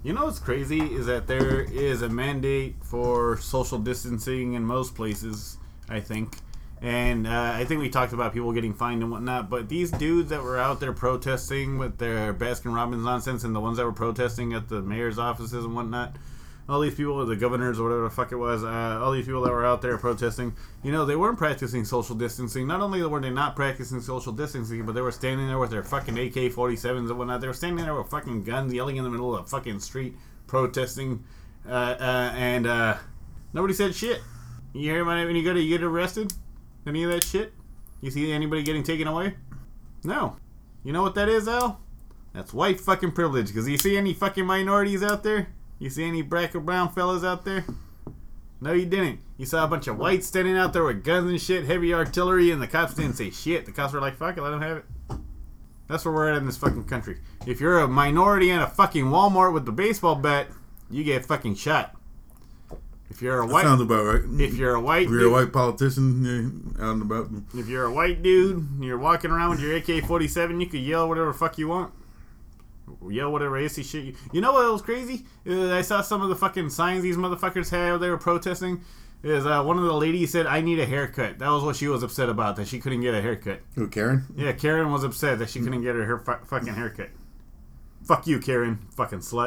You know what's crazy is that there is a mandate for social distancing in most places, I think. And I think we talked about people getting fined and whatnot, but these dudes that were out there protesting with their Baskin-Robbins nonsense and the ones that were protesting at the mayor's offices and whatnot, all these people, the governors or whatever the fuck it was, all these people that were out there protesting, you know, they weren't practicing social distancing. Not only were they not practicing social distancing, but they were standing there with their fucking AK-47s and whatnot. They were standing there with fucking guns, yelling in the middle of the fucking street, protesting, and nobody said shit. You hear about it when you get arrested? Any of that shit? You see anybody getting taken away? No. You know what that is, Al? That's white fucking privilege. Because you see any fucking minorities out there? You see any black or brown fellas out there? No, you didn't. You saw a bunch of whites standing out there with guns and shit, heavy artillery, and the cops didn't say shit. The cops were like, fuck it, let them have it. That's where we're at in this fucking country. If you're a minority in a fucking Walmart with the baseball bat, you get fucking shot. If you're a white, sounds about right. If you're a white, if you're a white politician, out and about. If you're a white dude, you're walking around with your AK-47, you can yell whatever the fuck you want. Yell whatever racy shit you know what was crazy? I saw some of the fucking signs these motherfuckers had. They were protesting. One of the ladies said, "I need a haircut." That was what she was upset about. That she couldn't get a haircut. Who, Karen? Yeah, Karen was upset that she couldn't get her fucking haircut. Fuck you, Karen. Fucking slut.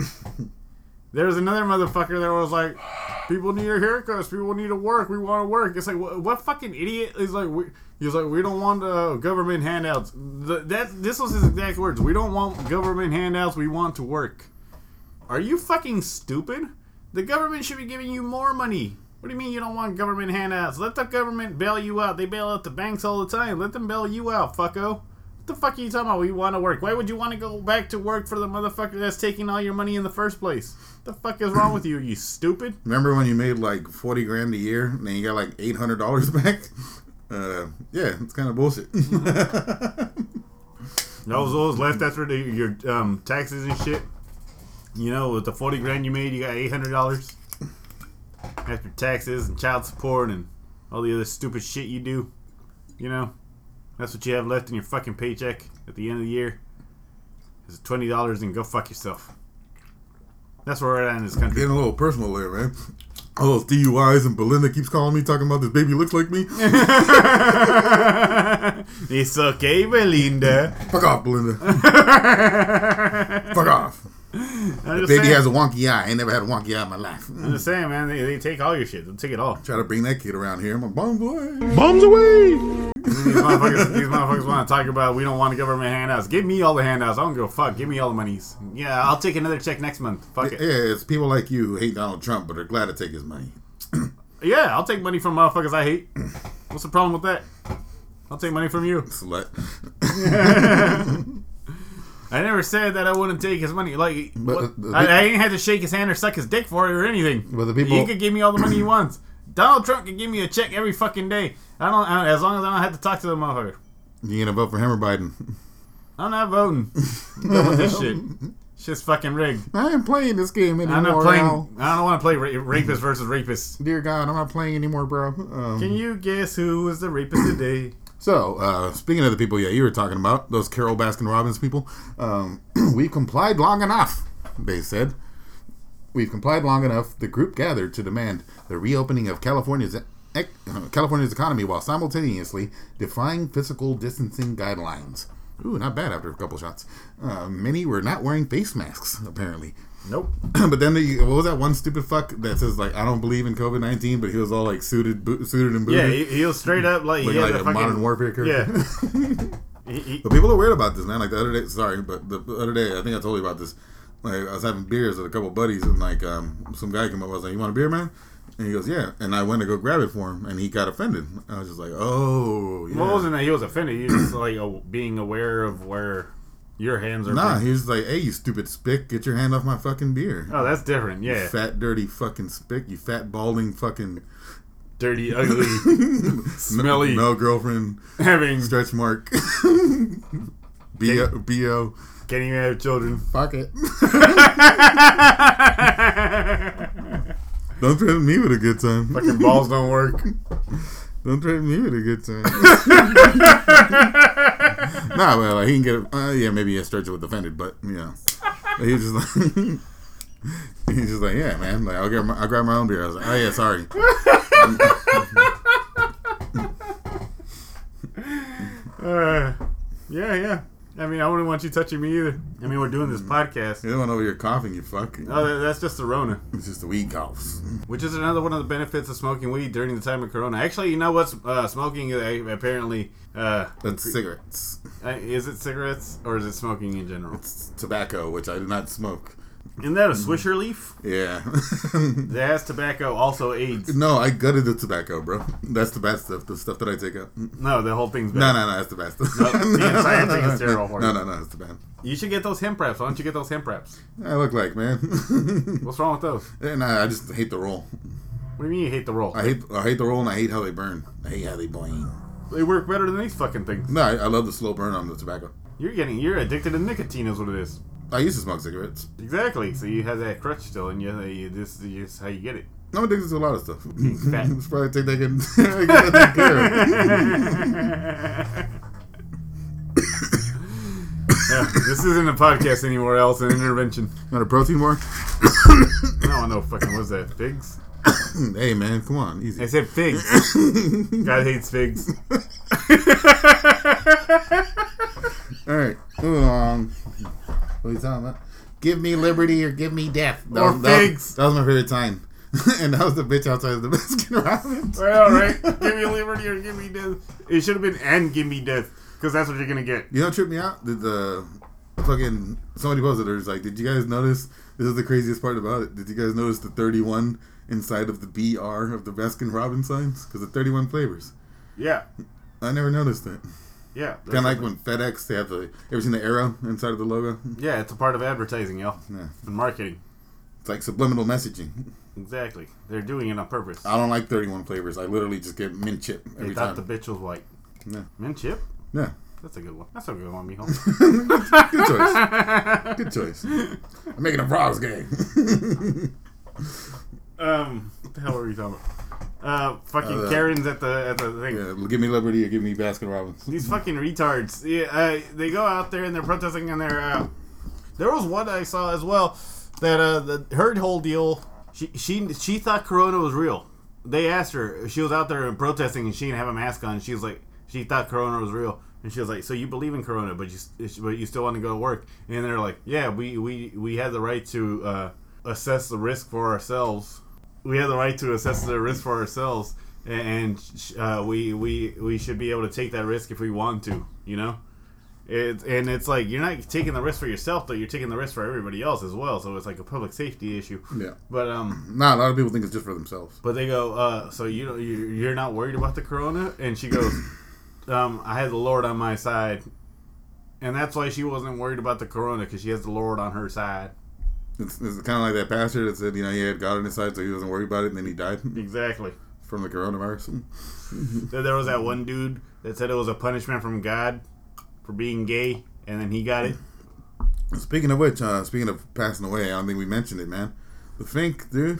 There was another motherfucker that was like, people need a haircuts, people need to work, we want to work. It's like, what fucking idiot is like, he's like, we don't want government handouts. This was his exact words. We don't want government handouts, we want to work. Are you fucking stupid? The government should be giving you more money. What do you mean you don't want government handouts? Let the government bail you out. They bail out the banks all the time. Let them bail you out, fucko. What the fuck are you talking about? We want to work. Why would you want to go back to work for the motherfucker that's taking all your money in the first place? What the fuck is wrong with you, you stupid? Remember when you made like $40,000 a year and then you got like $800 back? Yeah, it's kind of bullshit. Those left after your taxes and shit. You know, with the $40,000 you made, you got $800 after taxes and child support and all the other stupid shit you do. You know, that's what you have left in your fucking paycheck at the end of the year. It's $20 and go fuck yourself. That's where we're at in this country. Getting a little personal there, man. All those DUIs and Belinda keeps calling me talking about this baby looks like me. It's okay, Belinda. Fuck off, Belinda. Fuck off. The baby has a wonky eye. I ain't never had a wonky eye in my life. I'm just saying, man, they take all your shit. They'll take it all. Try to bring that kid around here. I'm like, bombs away. Bombs away! These motherfuckers want to talk about we don't want government handouts. Give me all the handouts. I don't give a fuck. Give me all the monies. Yeah, I'll take another check next month. Fuck it. Yeah, it's people like you who hate Donald Trump, but are glad to take his money. Yeah, I'll take money from motherfuckers I hate. What's the problem with that? I'll take money from you. Slut. I never said that I wouldn't take his money. Like, But I ain't had to shake his hand or suck his dick for it or anything. But the people- He could give me all the money he wants. Donald Trump can give me a check every fucking day. As long as I don't have to talk to the motherfucker. You gonna vote for him or Biden? I'm not voting. Done with this shit. Shit's fucking rigged. I ain't playing this game anymore. I'm not playing. Al. I don't want to play rapist versus rapist. Dear God, I'm not playing anymore, bro. Can you guess who was the rapist today? So, speaking of the people, you were talking about, those Carol Baskin-Robbins people, we've complied long enough, they said. We've complied long enough. The group gathered to demand the reopening of California's economy while simultaneously defying physical distancing guidelines. Ooh, not bad after a couple shots. Many were not wearing face masks, apparently. Nope. But then, what was that one stupid fuck that says, like, I don't believe in COVID-19, but he was all, like, suited and booted? Yeah, he was straight up like he had like a fucking modern warfare character. Yeah. But people are weird about this, man. Like, the other day, the other day, I think I told you about this. Like, I was having beers with a couple buddies, and, like, some guy came up, I was like, you want a beer, man? And he goes, yeah. And I went to go grab it for him, and he got offended. I was just like, oh, yeah. Well, it wasn't that he was offended. He was just, like, being aware of where your hands are. Nah, he was like, hey, you stupid spick, get your hand off my fucking beer. Oh, that's different, yeah. You fat, dirty fucking spick. You fat, balding fucking... Dirty, ugly, smelly. No girlfriend. Having... Stretch mark. B.O. Can't even have children. Fuck it. Don't threaten me with a good time. Fucking balls don't work. Don't threaten me with a good time. Nah, well, like, he can get it. Yeah, maybe a stretcher was offended, but, you know. He was just like... He's just like, yeah, man. Like, I'll grab my own beer. I was like, oh yeah, sorry. Yeah. I mean, I wouldn't want you touching me either. I mean, we're doing this podcast. You don't want over here coughing, you fucking. Oh, that's just the Rona. It's just the weed coughs. Which is another one of the benefits of smoking weed during the time of Corona. Actually, you know what's smoking? Apparently, That's cigarettes. Is it cigarettes or is it smoking in general? It's tobacco, which I do not smoke. Isn't that a Swisher leaf? Yeah. That has tobacco, also AIDS. No, I gutted the tobacco, bro. That's the bad stuff. The stuff that I take out. No, the whole thing's No, bad. that's the bad stuff. No, the entire thing is terrible for you. No, that's the bad. You should get those hemp wraps. Why don't you get those hemp wraps? I look like, man. What's wrong with those? And I just hate the roll. What do you mean you hate the roll? I hate the roll, and I hate how they burn. I hate how they burn. They work better than these fucking things. No, I love the slow burn on the tobacco. You're addicted to nicotine is what it is. I used to smoke cigarettes. Exactly. So you have that crutch still, and this is how you get it. I'm addicted to a lot of stuff. Fat. Should probably take that get care of. This isn't a podcast anymore, else an intervention. Want a protein bar? No, no fucking, what's that? Figs? Hey, man, come on, easy. I said figs. God hates figs. All right, move on. What are you talking about? Give me liberty or give me death. Or figs. That was my favorite time. And that was the bitch outside of the Baskin Robbins. Well, right. Give me liberty or give me death. It should have been and give me death, because that's what you're gonna get. You know what tripped me out? The fucking somebody posted it. It was like, did you guys notice? This is the craziest part about it. Did you guys notice the 31 inside of the BR of the Baskin Robbins signs? Because the 31 flavors. Yeah. I never noticed that. Yeah. Kind of like when FedEx, they have the. Ever seen the arrow inside of the logo? Yeah, it's a part of advertising, yo. Yeah. And marketing. It's like subliminal messaging. Exactly. They're doing it on purpose. I don't like 31 flavors. I literally just get mint chip They every thought time. the bitch was white. Yeah. Mint chip? Yeah. That's a good one. That's a good one, mijo. Good choice. I'm making a frogs game. What the hell were you talking about? Fucking Karen's at the thing. Yeah, give me liberty or give me Baskin Robbins. These fucking retards. Yeah, they go out there and they're protesting and they're. There was one I saw as well that her whole deal. She thought Corona was real. They asked her. She was out there protesting and she didn't have a mask on. She was like, she thought Corona was real, and she was like, "So you believe in Corona, but you still want to go to work?" And they're like, "Yeah, we had the right to assess the risk for ourselves. We have the right to assess the risk for ourselves, and we should be able to take that risk if we want to, you know." It's like you're not taking the risk for yourself, but you're taking the risk for everybody else as well. So it's like a public safety issue. Yeah. But Nah, a lot of people think it's just for themselves. But they go, so you're not worried about the Corona? And she goes, I had the Lord on my side, and that's why she wasn't worried about the Corona, because she has the Lord on her side. It's kind of like that pastor that said, he had God on his side, so he wasn't worried about it, and then he died Exactly. from the coronavirus. There was that one dude that said it was a punishment from God for being gay, and then he got it. Speaking of which, speaking of passing away, I don't think we mentioned it, man. The Fink, dude.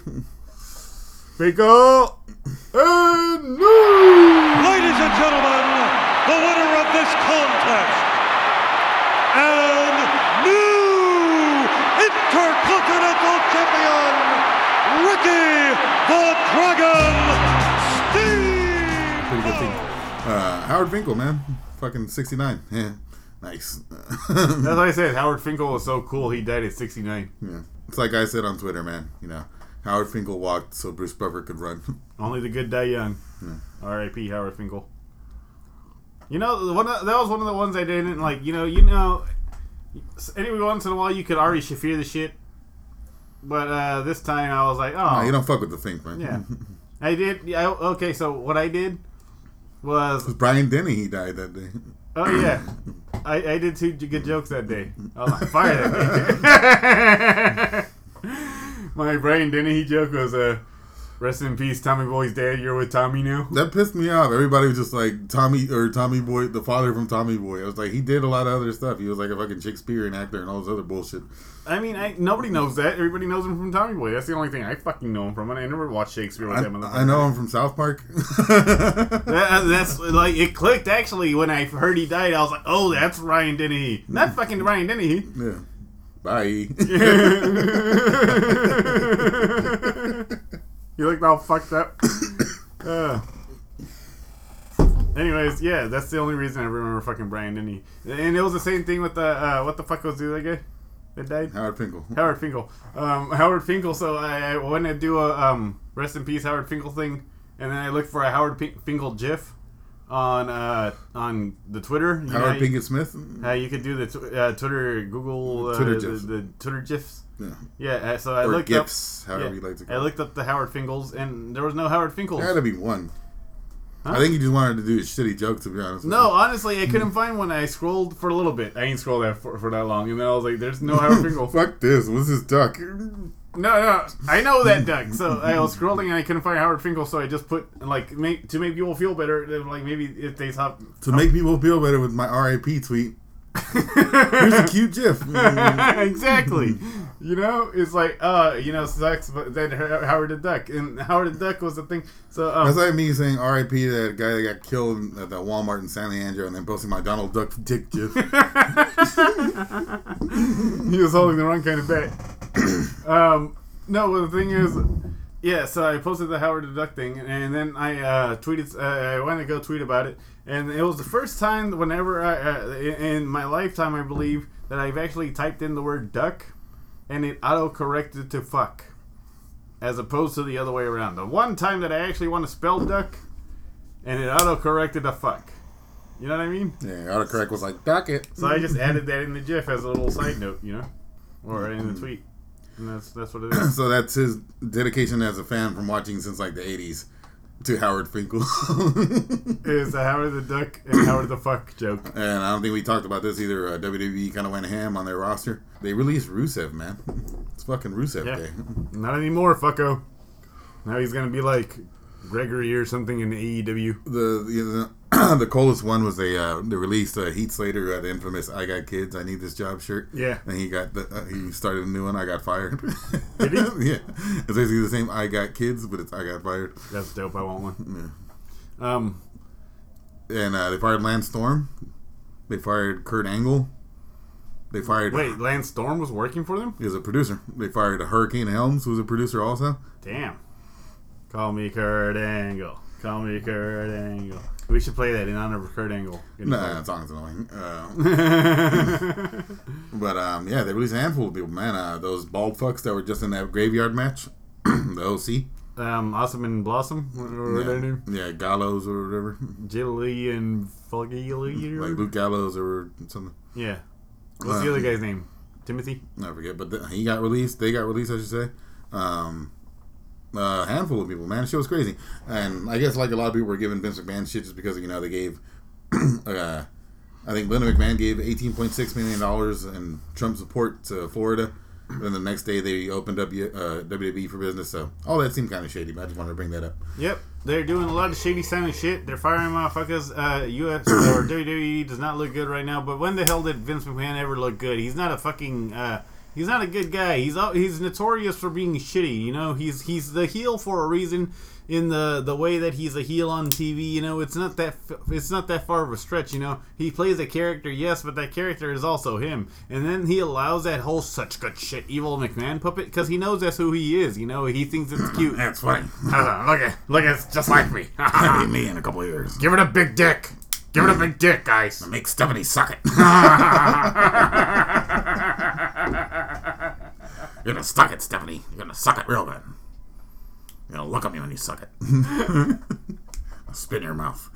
Finkel and Ladies and gentlemen, the winner of this contest and new Intercontinental Champion, Ricky the Dragon Steamboat. Pretty good thing. Howard Finkel, man. Fucking 69. Yeah. Nice. That's what I said. Howard Finkel was so cool, he died at 69. Yeah. It's like I said on Twitter, man. Howard Finkel walked so Bruce Buffer could run. Only the good die young. Yeah. R.I.P. Howard Finkel. That was one of the ones I didn't like. Every once in a while you could Ari Shaffir the shit, but this time I was like, oh, Nah, you don't fuck with the Fink, man. yeah, I did. Okay, so what I did was It was Brian Denny, he died that day. oh yeah, I did 2 good jokes that day. I was on fire that day. My Brian Dennehy joke was rest in peace, Tommy Boy's dad. You're with Tommy now. That pissed me off. Everybody was just like, Tommy Boy, the father from Tommy Boy. I was like, he did a lot of other stuff. He was like a fucking Shakespearean actor and all this other bullshit. I mean, nobody knows that. Everybody knows him from Tommy Boy. That's the only thing I fucking know him from. And I never watched Shakespeare with him. I know him from South Park. That's like, it clicked actually when I heard he died. I was like, oh, that's Ryan Dennehy. Not fucking Ryan Dennehy. Yeah. Bye. You looked all fucked up. Anyways, yeah, that's the only reason I remember fucking Brian Denny. And it was the same thing with the what the fuck was the other guy that died? Howard Finkel. Howard Finkel. Howard Finkel. So I went to do a rest in peace Howard Finkel thing, and then I looked for a Howard Finkel GIF on the Twitter. Howard Pinkett Smith. How you could do the Twitter, Google, Twitter GIFs. the Twitter GIFs. Yeah. Yeah. So I Or looked GIFs, up. however you like to call I it. looked up the Howard Finkels, and there was no Howard Finkels. There had to be one. Huh? I think he just wanted to do a shitty joke, to be honest. with No, you. honestly, I couldn't find one. I scrolled for a little bit. I ain't scrolled that for that long, and then I was like, "There's no Howard Finkel." Fuck this. What's this duck? No, I know that duck. So I was scrolling and I couldn't find Howard Finkel, so I just put like to make people feel better. Like maybe if they stop To make people feel better with my RIP tweet. Here's a cute GIF. exactly. You know, it's like sucks, but then Howard the Duck, and Howard the Duck was the thing. So That's like me saying RIP to that guy that got killed at the Walmart in San Leandro and then posting my Donald Duck dick GIF. He was holding the wrong kind of bet. No, but the thing is, yeah. So I posted the Howard the Duck thing, and then I tweeted. I went to go tweet about it, and it was the first time whenever in my lifetime, I believe, that I've actually typed in the word duck, and it auto-corrected to fuck, as opposed to the other way around. The one time that I actually want to spell duck, and it auto-corrected to fuck. You know what I mean? Yeah, autocorrect was like, duck it. So I just added that in the GIF as a little side note, you know, or in the tweet, and that's what it is. So that's his dedication as a fan from watching since like the 80s to Howard Finkel. Is the Howard the Duck and Howard the Fuck joke. And I don't think we talked about this either. WWE kind of went ham on their roster. They released Rusev, man. It's fucking Rusev Day. Not anymore, fucko. Now he's gonna be like Gregory or something in AEW. The coolest one was they released Heath Slater, the infamous "I got kids, I need this job" shirt. Yeah. And he started a new one. I got fired. Did he? Yeah. It's basically the same "I got kids," but it's "I got fired." That's dope. I want one. Yeah. And they fired Lance Storm. They fired Kurt Angle. They fired. Wait, Lance Storm was working for them? He was a producer. They fired Hurricane Helms, who was a producer also. Damn. Call me Kurt Angle. Call me Kurt Angle. We should play that in honor of Kurt Angle. Nah, that song's annoying. But yeah, they released a handful of people, man. Those bald fucks that were just in that graveyard match, the OC. Awesome and Blossom, or their name. Yeah, Gallows or whatever. Jilly and Foggy. Like Luke Gallows or something. Yeah. What's the other guy's name? Timothy? I forget, but he got released. They got released, I should say. A handful of people, man. The shit was crazy. And I guess like a lot of people were giving Vince McMahon shit just because, they gave I think Linda McMahon gave $18.6 million in Trump support to Florida. Then the next day they opened up WWE for business. So all that seemed kind of shady, but I just wanted to bring that up. Yep. They're doing a lot of shady sounding shit. They're firing motherfuckers. US or WWE does not look good right now. But when the hell did Vince McMahon ever look good? He's not a fucking... he's not a good guy. He's notorious for being shitty. He's the heel for a reason. In the way that he's a heel on TV, it's not that far of a stretch. He plays a character, yes, but that character is also him. And then he allows that whole such good shit evil McMahon puppet because he knows that's who he is. He thinks it's cute. That's funny. Look, it's just like me. That'll be me in a couple of years. Give it a big dick. Give it a big dick, guys. Make Stephanie suck it. You're gonna suck it, Stephanie. You're gonna suck it real good. You're gonna look at me when you suck it. I'll spit in your mouth.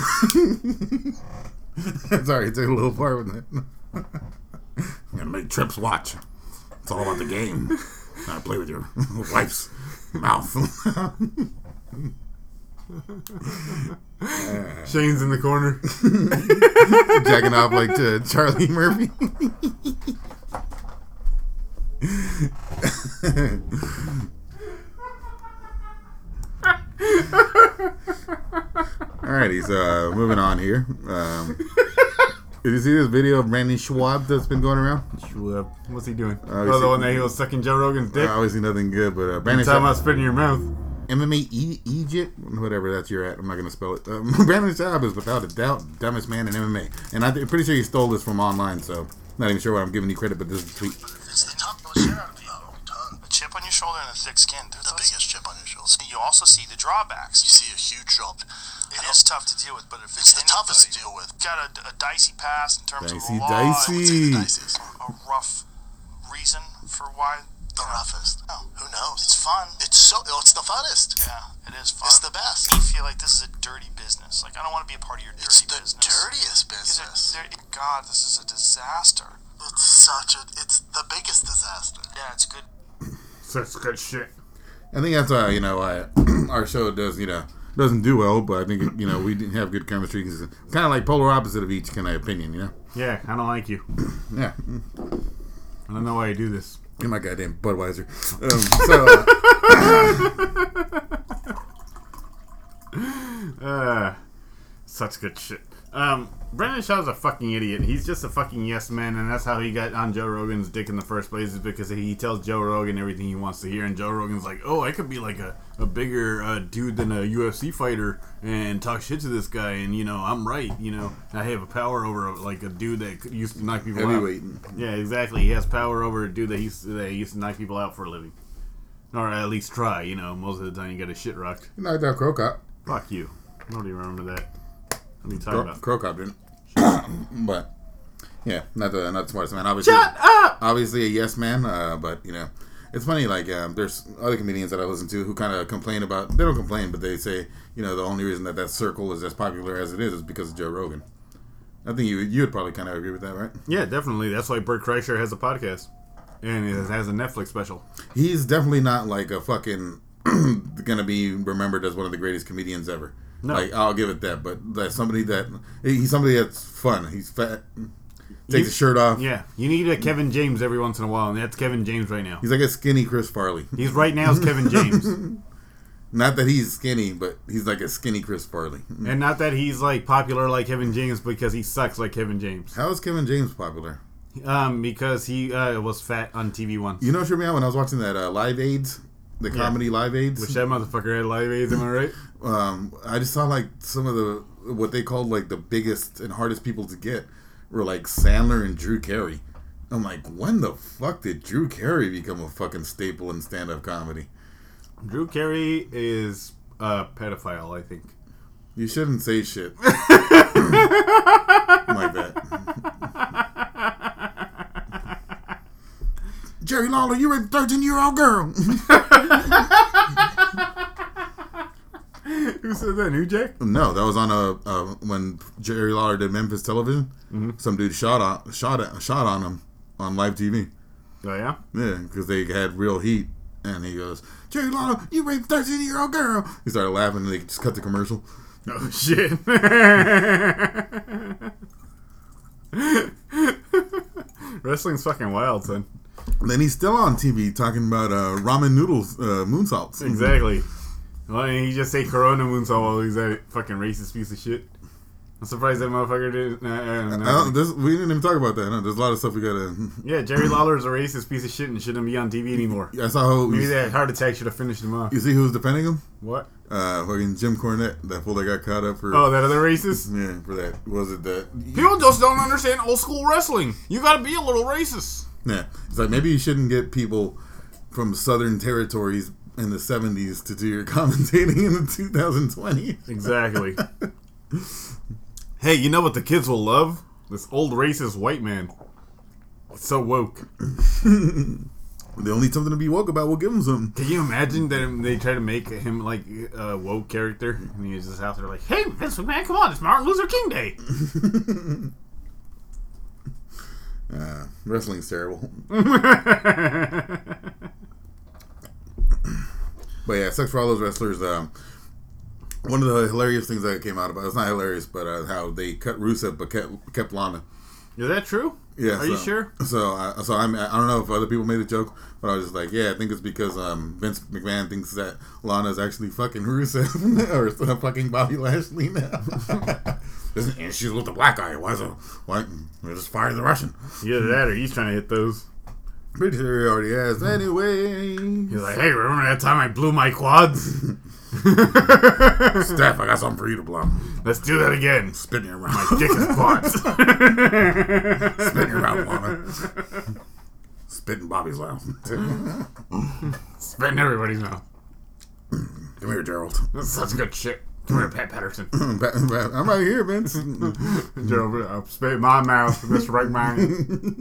Sorry, it's a little far with it. I'm gonna make Trips watch. It's all about the game. I play with your wife's mouth. Shane's in the corner. Jacking off like to Charlie Murphy. Alrighty, so moving on here. Did you see this video of Brandon Schwab that's been going around? Schwab. What's he doing? The the one that he was sucking Joe Rogan's dick? Obviously nothing good, but Brandon Talking about Schaub, spitting in your mouth. MMA Egypt, whatever that's you're at. I'm not going to spell it. Brandon Schaub is without a doubt dumbest man in MMA. And I'm pretty sure he stole this from online, so Not even sure why I'm giving you credit, but this is a tweet. It's the tough shit out of people. A chip on your shoulder and a thick skin. They're the biggest chip on your shoulder. You also see the drawbacks. You see a huge drop. It is tough to deal with, but if it's the toughest to deal with. Got a dicey past in terms of the law. Dicey. A rough reason for why the roughest. Oh, who knows? It's fun. It's the funnest. Yeah, it is fun. It's the best. You feel like this is a dirty business. Like I don't want to be a part of your dirty business. It's the dirtiest business. God, this is a disaster. It's the biggest disaster. Yeah, it's good. Such good shit. I think that's why, why our show doesn't do well, but I think, we didn't have good chemistry. It's kind of like polar opposite of each kind of opinion, Yeah, I don't like you. Yeah. I don't know why you do this. You're my goddamn Budweiser. Such good shit. Brandon Shaw's a fucking idiot. He's just a fucking yes man, and that's how he got on Joe Rogan's dick in the first place, is because he tells Joe Rogan everything he wants to hear, and Joe Rogan's like, oh, I could be like a bigger dude than a UFC fighter and talk shit to this guy, and, I'm right, I have a power over, like, a dude that used to knock people out. Yeah, exactly. He has power over a dude that used to knock people out for a living. Or at least try, most of the time you get a shit rocked. You knocked out Crow Cop. Fuck you. Nobody remember that. What are you talking about? Crow Cop didn't. But yeah, not the smartest man. Obviously, shut up. Obviously a yes man. But it's funny. Like there's other comedians that I listen to who kind of complain about. They don't complain, but they say the only reason that circle is as popular as it is because of Joe Rogan. I think you would probably kind of agree with that, right? Yeah, definitely. That's why Bert Kreischer has a podcast and it has a Netflix special. He's definitely not like a fucking gonna be remembered as one of the greatest comedians ever. No. Like, I'll give it that, but he's somebody that's fun. He's fat, takes his shirt off. Yeah, you need a Kevin James every once in a while, and that's Kevin James right now. He's like a skinny Chris Farley. He's right now is Kevin James. Not that he's skinny, but he's like a skinny Chris Farley. And not that he's like popular like Kevin James, because he sucks like Kevin James. How is Kevin James popular? Because he was fat on TV once. You know what tripped me out when I was watching that Live Aids? The comedy Live Aids. Which that motherfucker had Live Aids, am I right? I just saw like some of what they called like the biggest and hardest people to get were like Sandler and Drew Carey. I'm like, when the fuck did Drew Carey become a fucking staple in stand-up comedy? Drew Carey is a pedophile, I think. You shouldn't say shit like that. Jerry Lawler, you raped a 13-year-old girl. Who said that? New Jack? No, that was on when Jerry Lawler did Memphis Television. Mm-hmm. Some dude shot on him on live TV. Oh yeah? Yeah, because they had real heat, and he goes, "Jerry Lawler, you raped a 13-year-old girl." He started laughing, and they just cut the commercial. Oh shit! Wrestling's fucking wild, son. Then he's still on TV talking about ramen noodles, moonsaults. Exactly. Why didn't he just say Corona moonsault while he's at it? Fucking racist piece of shit. I'm surprised that motherfucker did. We didn't even talk about that. No, there's a lot of stuff we gotta. Yeah, Jerry Lawler's a racist piece of shit and shouldn't be on TV anymore. I saw how maybe that heart attack should have finished him off. You see who's defending him? What? Fucking Jim Cornette, that fool that got caught up for. Oh, that other racist? Yeah, for that. Was it that? People just don't understand old school wrestling. You gotta be a little racist. Yeah, it's like maybe you shouldn't get people from southern territories in the 70s to do your commentating in the 2020. Exactly. Hey, you know what the kids will love? This old racist white man. It's so woke. They don't need something to be woke about. We'll give them something. Can you imagine that they try to make him like a woke character, and he's just out there like, "Hey, Vince McMahon, come on, it's Martin Luther King Day." Wrestling's terrible. But yeah, sucks for all those wrestlers. One of the hilarious things that came out about, it's not hilarious, but how they cut Rusev but kept Lana. Is that true? Yeah. Are you sure? So I don't know if other people made a joke, but I was just like, yeah, I think it's because Vince McMahon thinks that Lana is actually fucking Rusev or fucking Bobby Lashley now. And she's with the black guy. Why? We'll just fire the Russian. Either that or he's trying to hit those. Pretty sure he already has. Anyway. He's like, hey, remember that time I blew my quads? Steph, I got something for you to blow. Let's do that again. Spin your around. My dick is blocked. Spin your around, Lana. Spit in Bobby's mouth. Spit in everybody's mouth. Come here, Gerald. That's such good shit. Come here, Pat Patterson. I'm right here, Vince. Gerald, I'll spit in my mouth, Mr. Right Mind.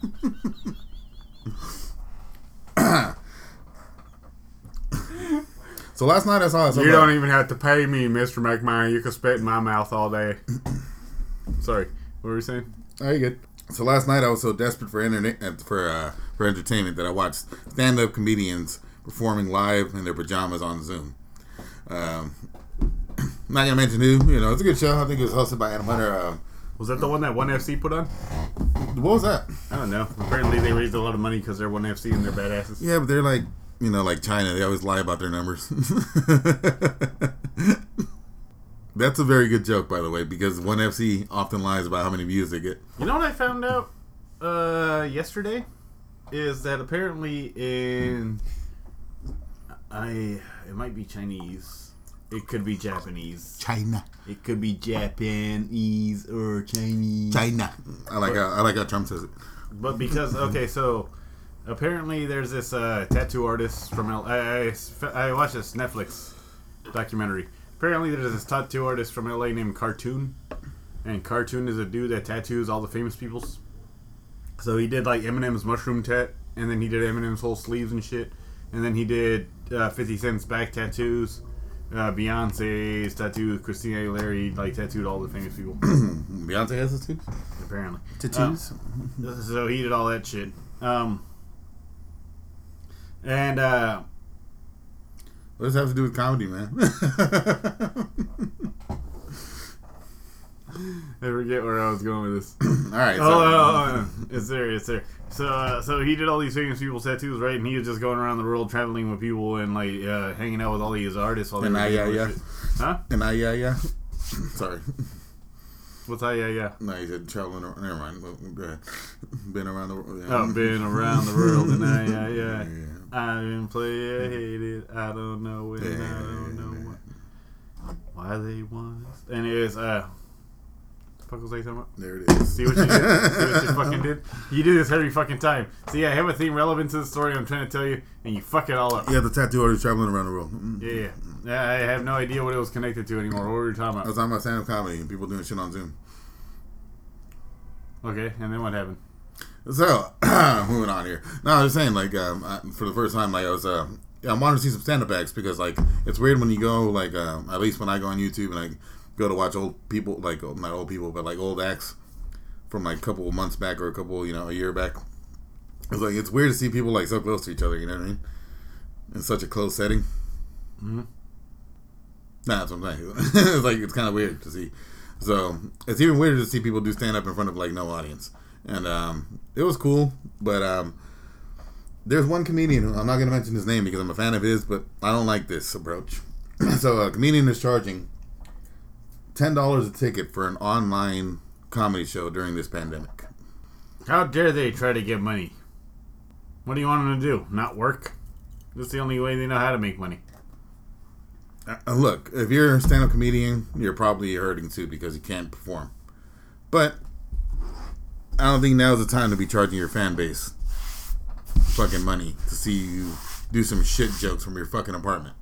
So last night I saw something. You don't even have to pay me, Mr. McMahon. You can spit in my mouth all day. Sorry, what were you saying? Oh, you good. So last night I was so desperate for for entertainment that I watched stand-up comedians performing live in their pajamas on Zoom. I'm not gonna mention who. You know, it's a good show. I think it was hosted by Adam Hunter. Was that the one that 1FC put on? What was that? I don't know. Apparently they raised a lot of money because they're 1FC and they're badasses. Yeah, but they're like, you know, like China. They always lie about their numbers. That's a very good joke, by the way, because 1FC often lies about how many views they get. You know what I found out yesterday? Is that apparently it might be Chinese. It could be Japanese. China. It could be Japanese or Chinese. China. I like how Trump says it. But because, okay, so apparently there's this tattoo artist from I watched this Netflix documentary. Apparently there's this tattoo artist from LA named Cartoon. And Cartoon is a dude that tattoos all the famous people's. So he did like Eminem's mushroom tat. And then he did Eminem's whole sleeves and shit. And then he did 50 Cent's back tattoos. Beyonce's tattoo, Christina Aguilera, like tattooed all the famous people. Beyonce has tattoos? Apparently. Tattoos? So he did all that shit. What does that have to do with comedy, man? I forget where I was going with this. Alright. It's there. So he did all these famous people's tattoos, right? And he was just going around the world traveling with people and like hanging out with all these artists. All And shit. Huh? And Sorry. What's yeah? No, he said traveling around. Never mind. Go ahead. Been around the world. Yeah. Oh, been around the world and yeah. I didn't play, I hate it. I don't know when, I don't know what. Why they want us. Anyways, what the fuck was I talking about? There it is. See what you did? See what you fucking did? You do this every fucking time. See, I have a theme relevant to the story I'm trying to tell you, and you fuck it all up. Yeah, the tattoo artist traveling around the world. Yeah. I have no idea what it was connected to anymore. What were we talking I about? was talking about stand-up comedy and people doing shit on Zoom. Okay, and then what happened? So, moving on here. No, I was saying, like, for the first time, like, I wanted to see some stand-up acts because, like, it's weird when you go, like, at least when I go on YouTube and I go to watch old people, like, not old people, but, like, old acts from, like, a couple of months back or a couple, you know, a year back. It's, like, it's weird to see people, like, so close to each other, you know what I mean? In such a close setting. Mm-hmm. Nah, that's what I'm saying. It's, like, it's kind of weird to see. So, it's even weirder to see people do stand-up in front of, like, no audience. And it was cool, but there's one comedian, I'm not going to mention his name because I'm a fan of his, but I don't like this approach. So a comedian is charging $10 a ticket for an online comedy show during this pandemic. How dare they try to get money? What do you want them to do? Not work? That's the only way they know how to make money. Look, if you're a stand-up comedian, you're probably hurting too because you can't perform. But I don't think now's the time to be charging your fan base fucking money to see you do some shit jokes from your fucking apartment.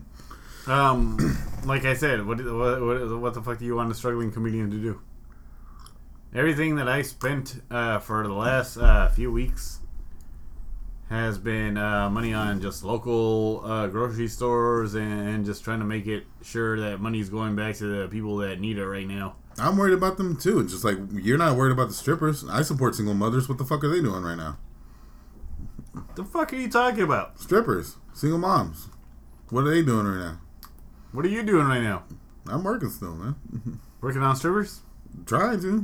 Like I said, what the fuck do you want a struggling comedian to do? Everything that I spent for the last few weeks has been money on just local grocery stores and just trying to make it sure that money's going back to the people that need it right now. I'm worried about them too. Just like you're not worried about the strippers. I support single mothers. What the fuck are they doing right now? The fuck are you talking about? Strippers, single moms. What are they doing right now? What are you doing right now? I'm working still, man. Working on strippers? Trying to.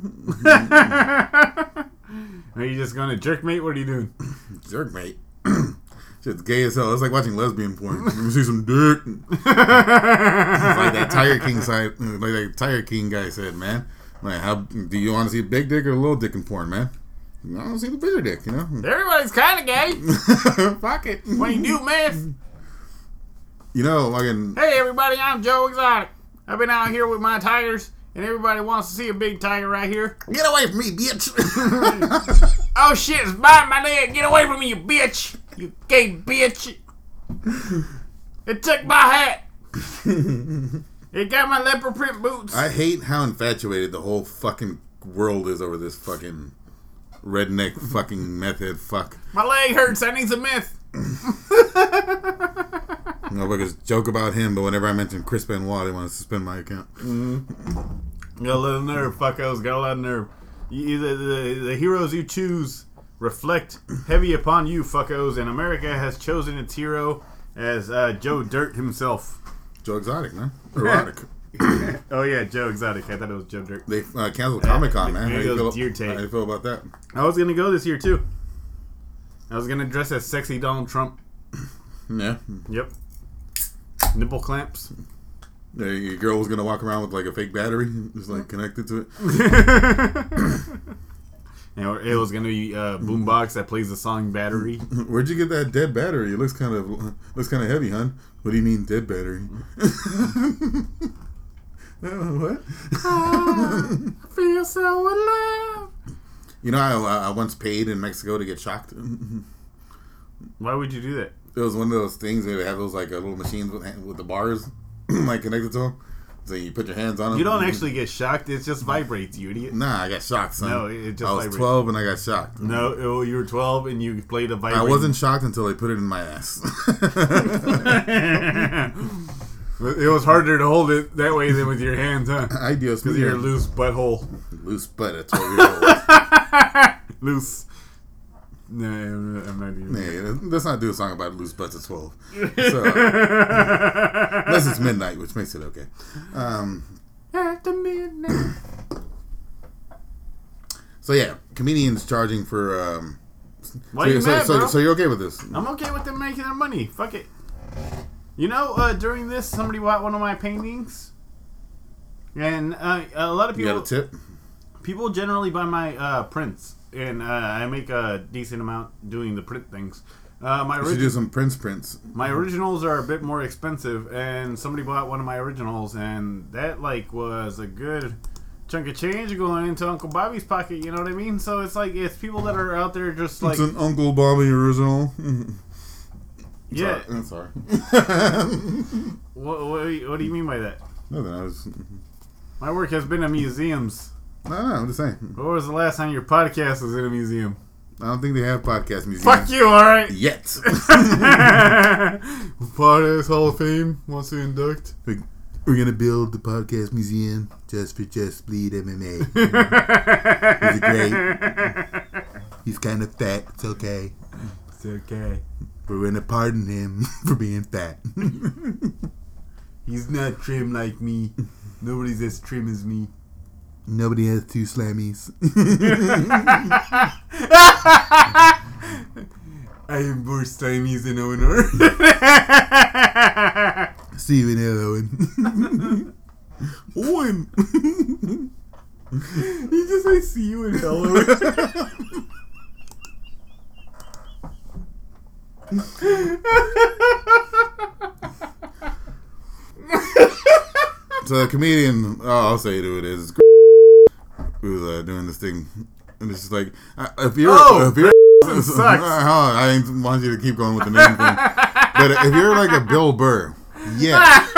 Are you just gonna jerk mate? What are you doing? Jerk mate. Shit's gay as hell. It's like watching lesbian porn. Let me see some dick. It's like that Tiger King side, like that Tiger King guy said, man. Like, how do you want to see a big dick or a little dick in porn, man? I want to see the bigger dick, you know. Everybody's kind of gay. Fuck it. When you do math. You know, fucking. Hey everybody, I'm Joe Exotic. I've been out here with my tigers, and everybody wants to see a big tiger right here. Get away from me, bitch! Oh shit, it's biting my leg. Get away from me, you bitch. You gay bitch. It took my hat. It got my leopard print boots. I hate how infatuated the whole fucking world is over this fucking redneck fucking meth head fuck. My leg hurts. I need some meth. Motherfuckers joke about him, but whenever I mention Chris Benoit, they want to suspend my account. Got a little nerve, fuckos. Got a lot of nerve. The heroes you choose reflect heavy upon you, fuckos, and America has chosen its hero as Joe Dirt himself. Joe Exotic, man. Erotic. Oh yeah, Joe Exotic. I thought it was Joe Dirt. They canceled Comic-Con, man. How do you Deer tape. feel about that? I was gonna go this year too. I was gonna dress as sexy Donald Trump. Yeah. Yep. Nipple clamps. Your girl was gonna walk around with like a fake battery, just like connected to it. And it was gonna be a boombox that plays the song "Battery." Where'd you get that dead battery? It looks kind of heavy, hon. What do you mean dead battery? What? I feel so alive. You know, I once paid in Mexico to get shocked. Why would you do that? It was one of those things where they have those like little machines with the bars like connected to them. So you put your hands on them. You don't actually get shocked. It just vibrates, you idiot. Nah, I got shocked, son. No, it just I was vibrates. 12 and I got shocked. No, you were 12 and you played a vibrating. I wasn't shocked until they put it in my ass. It was harder to hold it that way than with your hands, huh? Ideal Because you're a loose butthole. Loose butt at 12 years old. Loose. No, I'm not even. Yeah, let's not do a song about loose butts at 12. So, unless it's midnight, which makes it okay. After midnight. So yeah, comedians charging for. Why you mad, bro? So you're okay with this? I'm okay with them making their money. Fuck it. You know, during this, somebody bought one of my paintings, and a lot of people. You got a tip? People generally buy my prints, and I make a decent amount doing the print things. You should do some prints. My originals are a bit more expensive, and somebody bought one of my originals, and that was a good chunk of change going into Uncle Bobby's pocket. You know what I mean? So it's it's people that are out there just like. It's an Uncle Bobby original. Yeah. I'm sorry. What do you mean by that? Nothing. My work has been in museums. No, I'm just saying. When was the last time your podcast was in a museum? I don't think they have podcast museums. Fuck you, alright? Yet. Podcast Hall of Fame wants to induct. We're going to build the podcast museum just for Just Bleed MMA. He's great. He's kind of fat. It's okay. It's okay. We're going to pardon him for being fat. He's not trim like me. Nobody's as trim as me. Nobody has two slammies. I am more slammies than Owen. Steven L. Owen. Owen. You just say see you in hell, Owen. So a comedian, I'll say who it is, who's doing this thing, and it's just like, if you're sucks. I didn't want you to keep going with the name thing, but if you're like a Bill Burr, yeah,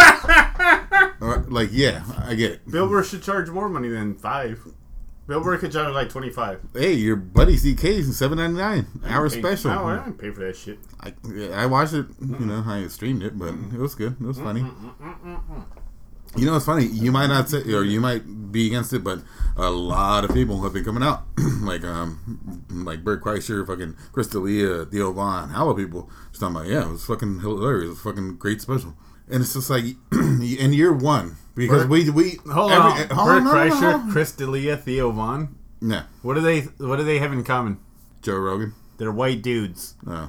I get it. Bill Burr should charge more money than $5. Bill Burr could charge like $25. Hey, your buddy CK is $7.99 hour special. No, I didn't pay for that shit. I watched it. You know, I streamed it, but it was good. It was funny. You know, it's funny. You might not say, or you might be against it, but a lot of people have been coming out, like Bert Kreischer, fucking Chris D'Elia, Theo Vaughn, hella people just talking about, it was fucking hilarious, it was fucking great special, and it's just like, in year one, because we hold on, Bert Kreischer, Chris D'Elia, Theo Vaughn. Yeah. What do they have in common? Joe Rogan. They're white dudes. Oh.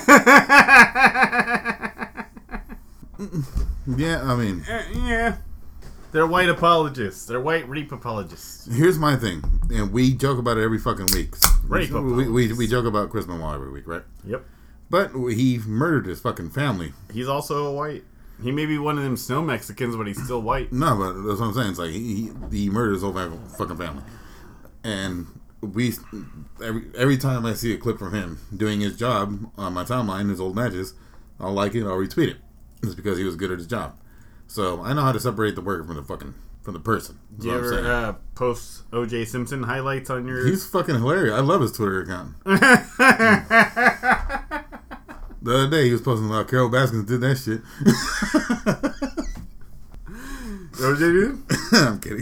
Yeah, I mean, yeah. They're white apologists. They're white rape apologists. Here's my thing, and we joke about it every fucking week. Rape we joke about Chris Benoit every week, right? Yep. But he murdered his fucking family. He's also a white. He may be one of them snow Mexicans, but he's still white. No, but that's what I'm saying. It's like he murdered his whole fucking family, and every time I see a clip from him doing his job on my timeline, his old matches, I'll like it, I'll retweet it. It's because he was good at his job. So I know how to separate the worker from the person. Do you ever post O.J. Simpson highlights on your? He's fucking hilarious. I love his Twitter account. The other day he was posting about Carol Baskins did that shit. O.J. did? I'm kidding.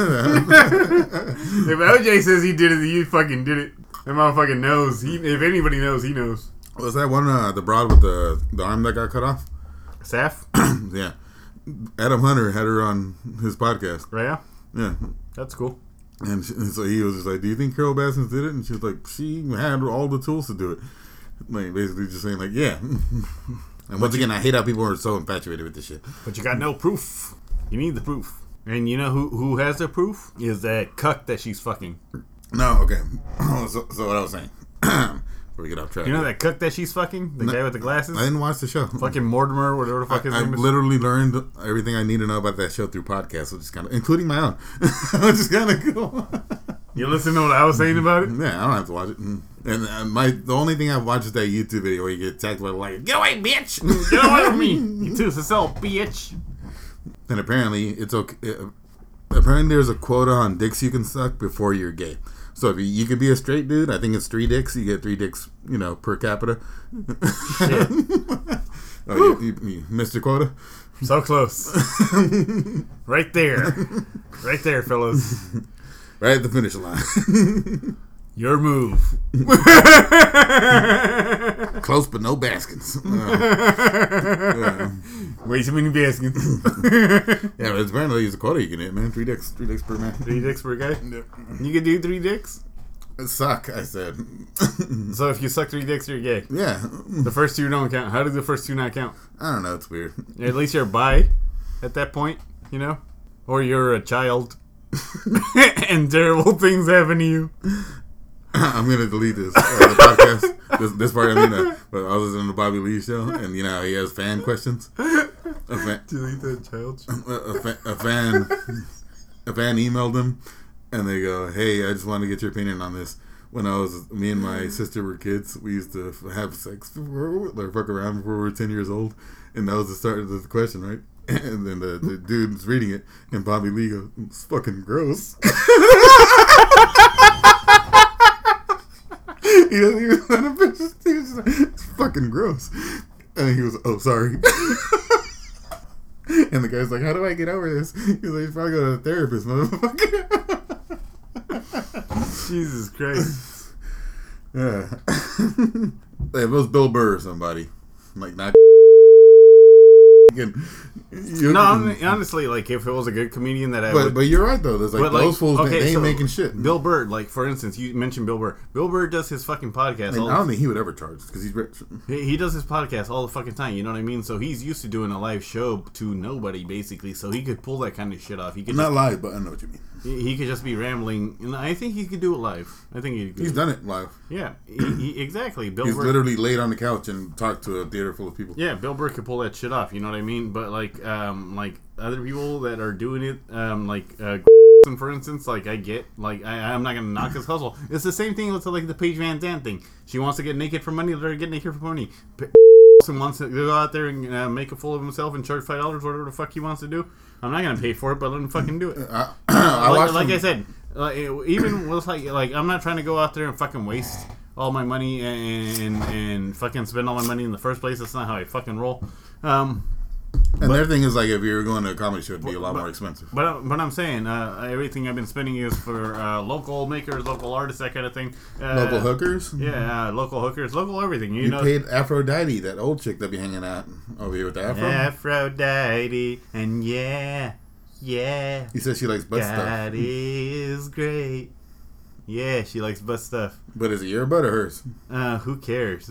If O.J. says he did it, you fucking did it. That motherfucking knows. If anybody knows, he knows. Was that one the broad with the arm that got cut off? Saf? Yeah. Adam Hunter had her on his podcast. Right? Yeah. That's cool. And so he was just like, do you think Carol Baskins did it? And she was like, she had all the tools to do it. Like, basically just saying, like, yeah. And once again, I hate how people are so infatuated with this shit. But you got no proof. You need the proof. And you know who has the proof? Is that cuck that she's fucking. No, okay. So what I was saying. Before we get off track. You know that cuck that she's fucking? The guy with the glasses? I didn't watch the show. Fucking Mortimer, whatever the fuck his name is. I literally learned everything I need to know about that show through podcasts, which is kind of, including my own. Which is kind of cool. You listen to what I was saying about it? Yeah, I don't have to watch it. And the only thing I've watched is that YouTube video where you get attacked by like, get away, bitch! Get away from me! You too, so bitch! And apparently, it's okay. Apparently, there's a quota on dicks you can suck before you're gay. So if you could be a straight dude, I think it's 3 dicks. You get 3 dicks, per capita. Shit. You missed your quota? So close. Right there. Right there, fellas. Right at the finish line. Your move. Close, but no Baskins. Way too many Baskins. Yeah, but apparently it's a quota you can hit, man. 3 dicks per man. 3 dicks per guy? You can do 3 dicks? Suck, I said. So if you suck 3 dicks, you're gay? Yeah. The first 2 don't count. How do the first 2 not count? I don't know, it's weird. At least you're bi at that point, Or you're a child. And terrible things happen to you. I'm gonna delete this the podcast. This part, but I was listening to Bobby Lee's show, and how he has fan questions. Delete that child. A fan emailed him, and they go, "Hey, I just want to get your opinion on this. When me and my sister were kids, we used to have sex before, or fuck around before we were 10 years old, and that was the start of the question, right?" And then the dude's reading it, and Bobby Lee goes, "It's fucking gross." He doesn't even let him finish. He was just like, "It's fucking gross." And he was, "Oh, sorry." And the guy's like, "How do I get over this?" He's like, "You probably go to a therapist, motherfucker." Jesus Christ. Yeah. If it was Bill Burr or somebody, like not. Honestly, like if it was a good comedian that I would. But you're right though. There's those fools. They ain't making shit. Bill Burr, like for instance, you mentioned Bill Burr. Bill Burr does his fucking podcast. I don't think he would ever charge because he's rich. He does his podcast all the fucking time. You know what I mean? So he's used to doing a live show to nobody basically. So he could pull that kind of shit off. He could not live, but I know what you mean. He could just be rambling, and I think he could do it live. I think he's done it live. Yeah, exactly. He's literally laid on the couch and talked to a theater full of people. Yeah, Bill Burr could pull that shit off. You know what I mean? But like other people that are doing it, for instance, like I get, like I'm not gonna knock his hustle. It's the same thing with like the Paige Van Zandt thing. She wants to get naked for money. Let her get naked for money. Wants to go out there and make a fool of himself and charge $5, whatever the fuck he wants to do. I'm not gonna pay for it, but let him fucking do it. I said, even with like I'm not trying to go out there and fucking waste all my money and fucking spend all my money in the first place. That's not how I fucking roll. And their thing is like if you were going to a comedy show, it'd be a lot more expensive. But I'm saying everything I've been spending is for local makers, local artists, that kind of thing. Local hookers? Yeah, local hookers, local everything. You know, paid Aphrodite, that old chick that be hanging out over here with the afro. Aphrodite, and yeah. He says she likes butt stuff. That is great. Yeah, she likes butt stuff. But is it your butt or hers? Who cares?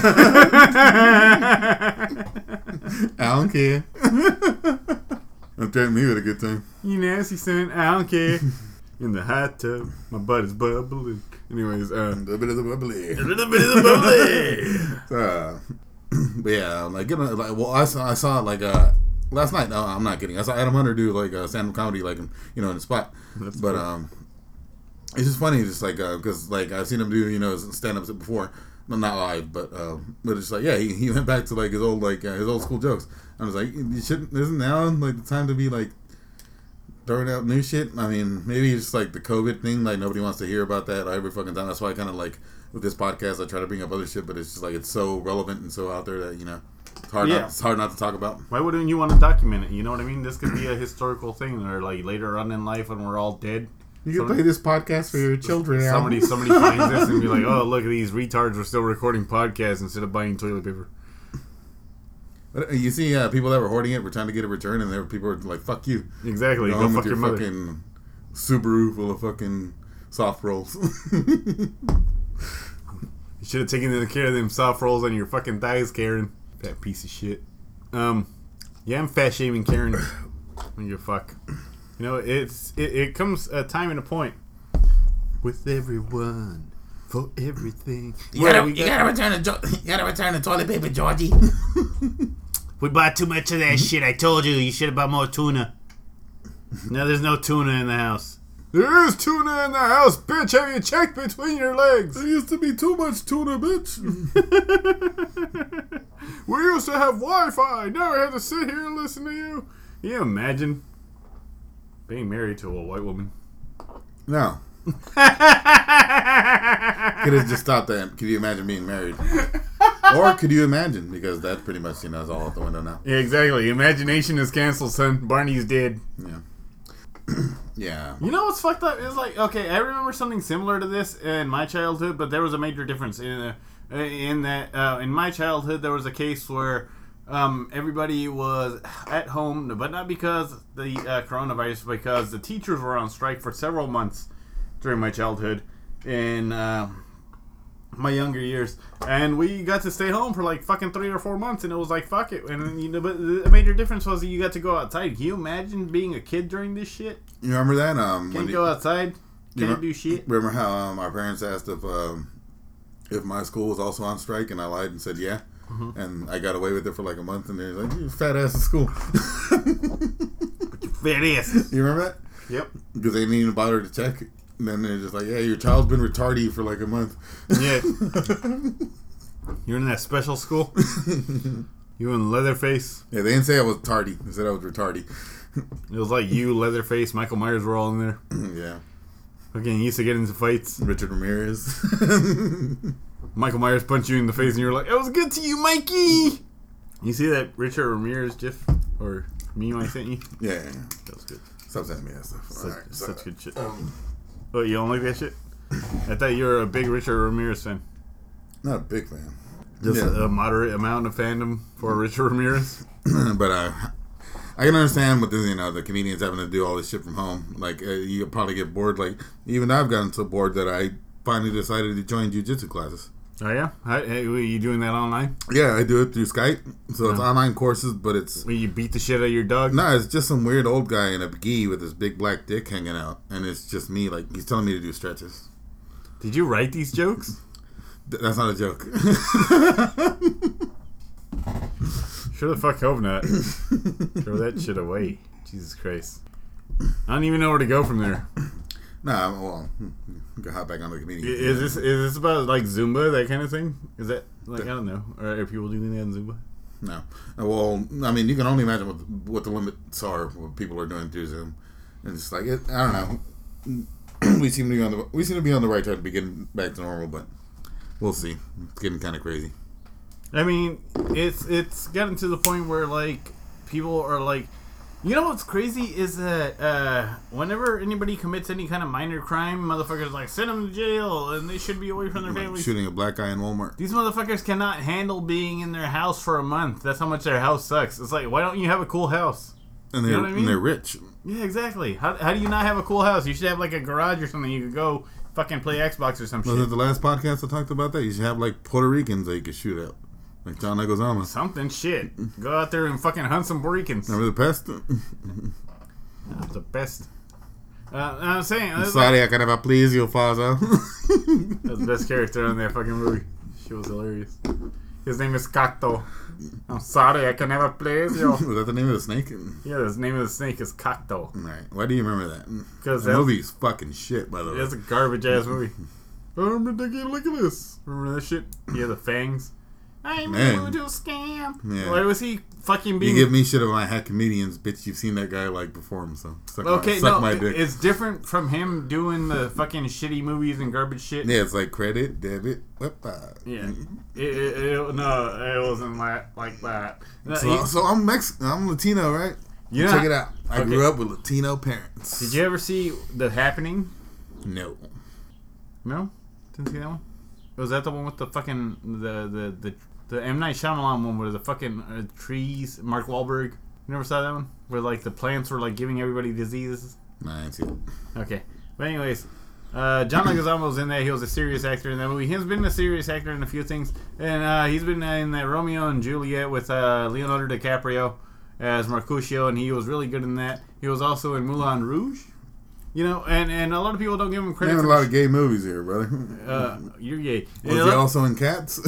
I don't care. Don't threaten me with a good time. You nasty son, I don't care. In the hot tub, my butt is bubbling. Anyways, a little bit of the bubbly. But yeah, I saw like last night. No, I'm not kidding. I saw Adam Hunter do like stand-up comedy, like in the spot. That's cool. It's just funny, just like because like I've seen him do stand-ups before, not live, but it's like he went back to like his old school jokes. I was like, isn't now like the time to be like throwing out new shit? I mean, maybe it's just like the COVID thing, like nobody wants to hear about that every fucking time. That's why I kind of like with this podcast I try to bring up other shit, but it's just like it's so relevant and so out there that it's hard not to talk about. Why wouldn't you want to document it? You know what I mean? This could be a historical thing, or like later on in life when we're all dead. You can play this podcast for your children. Somebody finds this and be like, "Oh, look, these retards were still recording podcasts instead of buying toilet paper." But you see, people that were hoarding it were trying to get a return, and people were like, "Fuck you!" Exactly. Go fuck your mother. Fucking Subaru full of fucking soft rolls. You should have taken care of them soft rolls on your fucking thighs, Karen. That piece of shit. I'm fat shaming Karen. When you fuck. You know, it comes a time and a point with everyone for everything. You gotta return the toilet paper, Georgie. We bought too much of that shit. I told you. You should have bought more tuna. No, there's no tuna in the house. There is tuna in the house, bitch. Have you checked between your legs? There used to be too much tuna, bitch. We used to have Wi-Fi. Now we have to sit here and listen to you. Can you imagine being married to a white woman? No. Could have just stopped that. Could you imagine being married? Or could you imagine? Because that's pretty much, is all out the window now. Yeah, exactly. Imagination is canceled, son. Barney's dead. Yeah. Yeah. You know what's fucked up? It's like, okay, I remember something similar to this in my childhood, but there was a major difference in that. In my childhood, there was a case where everybody was at home, but not because the coronavirus, because the teachers were on strike for several months during my childhood in my younger years, and we got to stay home for like fucking 3 or 4 months, and it was like fuck it. And but the major difference was that you got to go outside. Can you imagine being a kid during this shit? You remember that? Can't go outside. Can't do shit. Remember how my parents asked if my school was also on strike, and I lied and said yeah. Mm-hmm. And I got away with it for like a month, and they're like, "You fat ass at school." Fat ass. You remember that? Yep. Because they didn't even bother to check. And then they're just like, "Yeah, your child's been retarded for like a month." Yeah. You're in that special school? You in Leatherface? Yeah, they didn't say I was tardy. They said I was retarded. It was like you, Leatherface, Michael Myers were all in there. Yeah. Okay, you used to get into fights. Richard Ramirez. Michael Myers punched you in the face and you're like, "It was good to you, Mikey!" You see that Richard Ramirez gif? Or meme I sent you? Yeah. That was good. Stop sending me that stuff. Such good shit. Oh, you don't like that shit? I thought you were a big Richard Ramirez fan. Not a big fan. Just a moderate amount of fandom for Richard Ramirez? But I can understand with this, the comedians having to do all this shit from home. Like, you probably get bored. Like, even I've gotten so bored that I finally decided to join jiu-jitsu classes. Oh, yeah? Are you doing that online? Yeah, I do it through Skype. So it's online courses, but it's... Will you beat the shit out of your dog? No, it's just some weird old guy in a gi with his big black dick hanging out. And it's just me, like, he's telling me to do stretches. Did you write these jokes? That's not a joke. Sure the fuck hope not. Throw that shit away. Jesus Christ. I don't even know where to go from there. Nah, well, you can hop back on the comedian. Is this about like Zumba, that kind of thing? Is that like, I don't know. Are people doing that in Zumba? No. Well, I mean, you can only imagine what the limits are, what people are doing through Zoom. And it's like, I don't know. We seem to be on the right track to be getting back to normal, but we'll see. It's getting kind of crazy. I mean, it's gotten to the point where like people are like, you know what's crazy is that whenever anybody commits any kind of minor crime, motherfuckers like send them to jail and they should be away from their families. Shooting a black guy in Walmart. These motherfuckers cannot handle being in their house for a month. That's how much their house sucks. It's like, why don't you have a cool house? And they're, you know what I mean? And they're rich. Yeah, exactly. How do you not have a cool house? You should have like a garage or something. You could go fucking play Xbox or some shit. Was it the last podcast I talked about that? You should have like Puerto Ricans that you could shoot at. Like John Leguizamo. Something shit. Go out there and fucking hunt some Puerto Ricans. Remember the pest? The best. I'm saying. Sorry, I can never please you, father. That's the best character in that fucking movie. She was hilarious. His name is Cacto. I'm sorry, I can never please you. Was that the name of the snake? Yeah, the name of the snake is Cacto. Right. Why do you remember that? Because the movie's fucking shit, by the way. It's a garbage ass movie. I'm ridiculous. Look at this. Remember that shit? Yeah, the fangs. I'm Man. going to scam. Yeah. Why was he fucking being... You give me shit about hack comedians, bitch. You've seen that guy like perform, so suck my dick. It's different from him doing the fucking shitty movies and garbage shit. Yeah, it's like credit, debit, Yeah. It wasn't like that. No, So I'm Mexican. I'm Latino, right? Yeah. Check it out. I grew up with Latino parents. Did you ever see The Happening? No. No? Didn't see that one? Was that the one with the fucking the M. Night Shyamalan one where the fucking trees, Mark Wahlberg? You never saw that one? Where like the plants were like giving everybody diseases? Nah, I ain't see it. Okay. But anyways, John Leguizamo was in that. He was a serious actor in that movie. He's been a serious actor in a few things. And he's been in that Romeo and Juliet with Leonardo DiCaprio as Mercutio, and he was really good in that. He was also in Moulin Rouge. You know, and a lot of people don't give him credit. There's a lot of gay movies here, brother. You're gay. Was he also in Cats?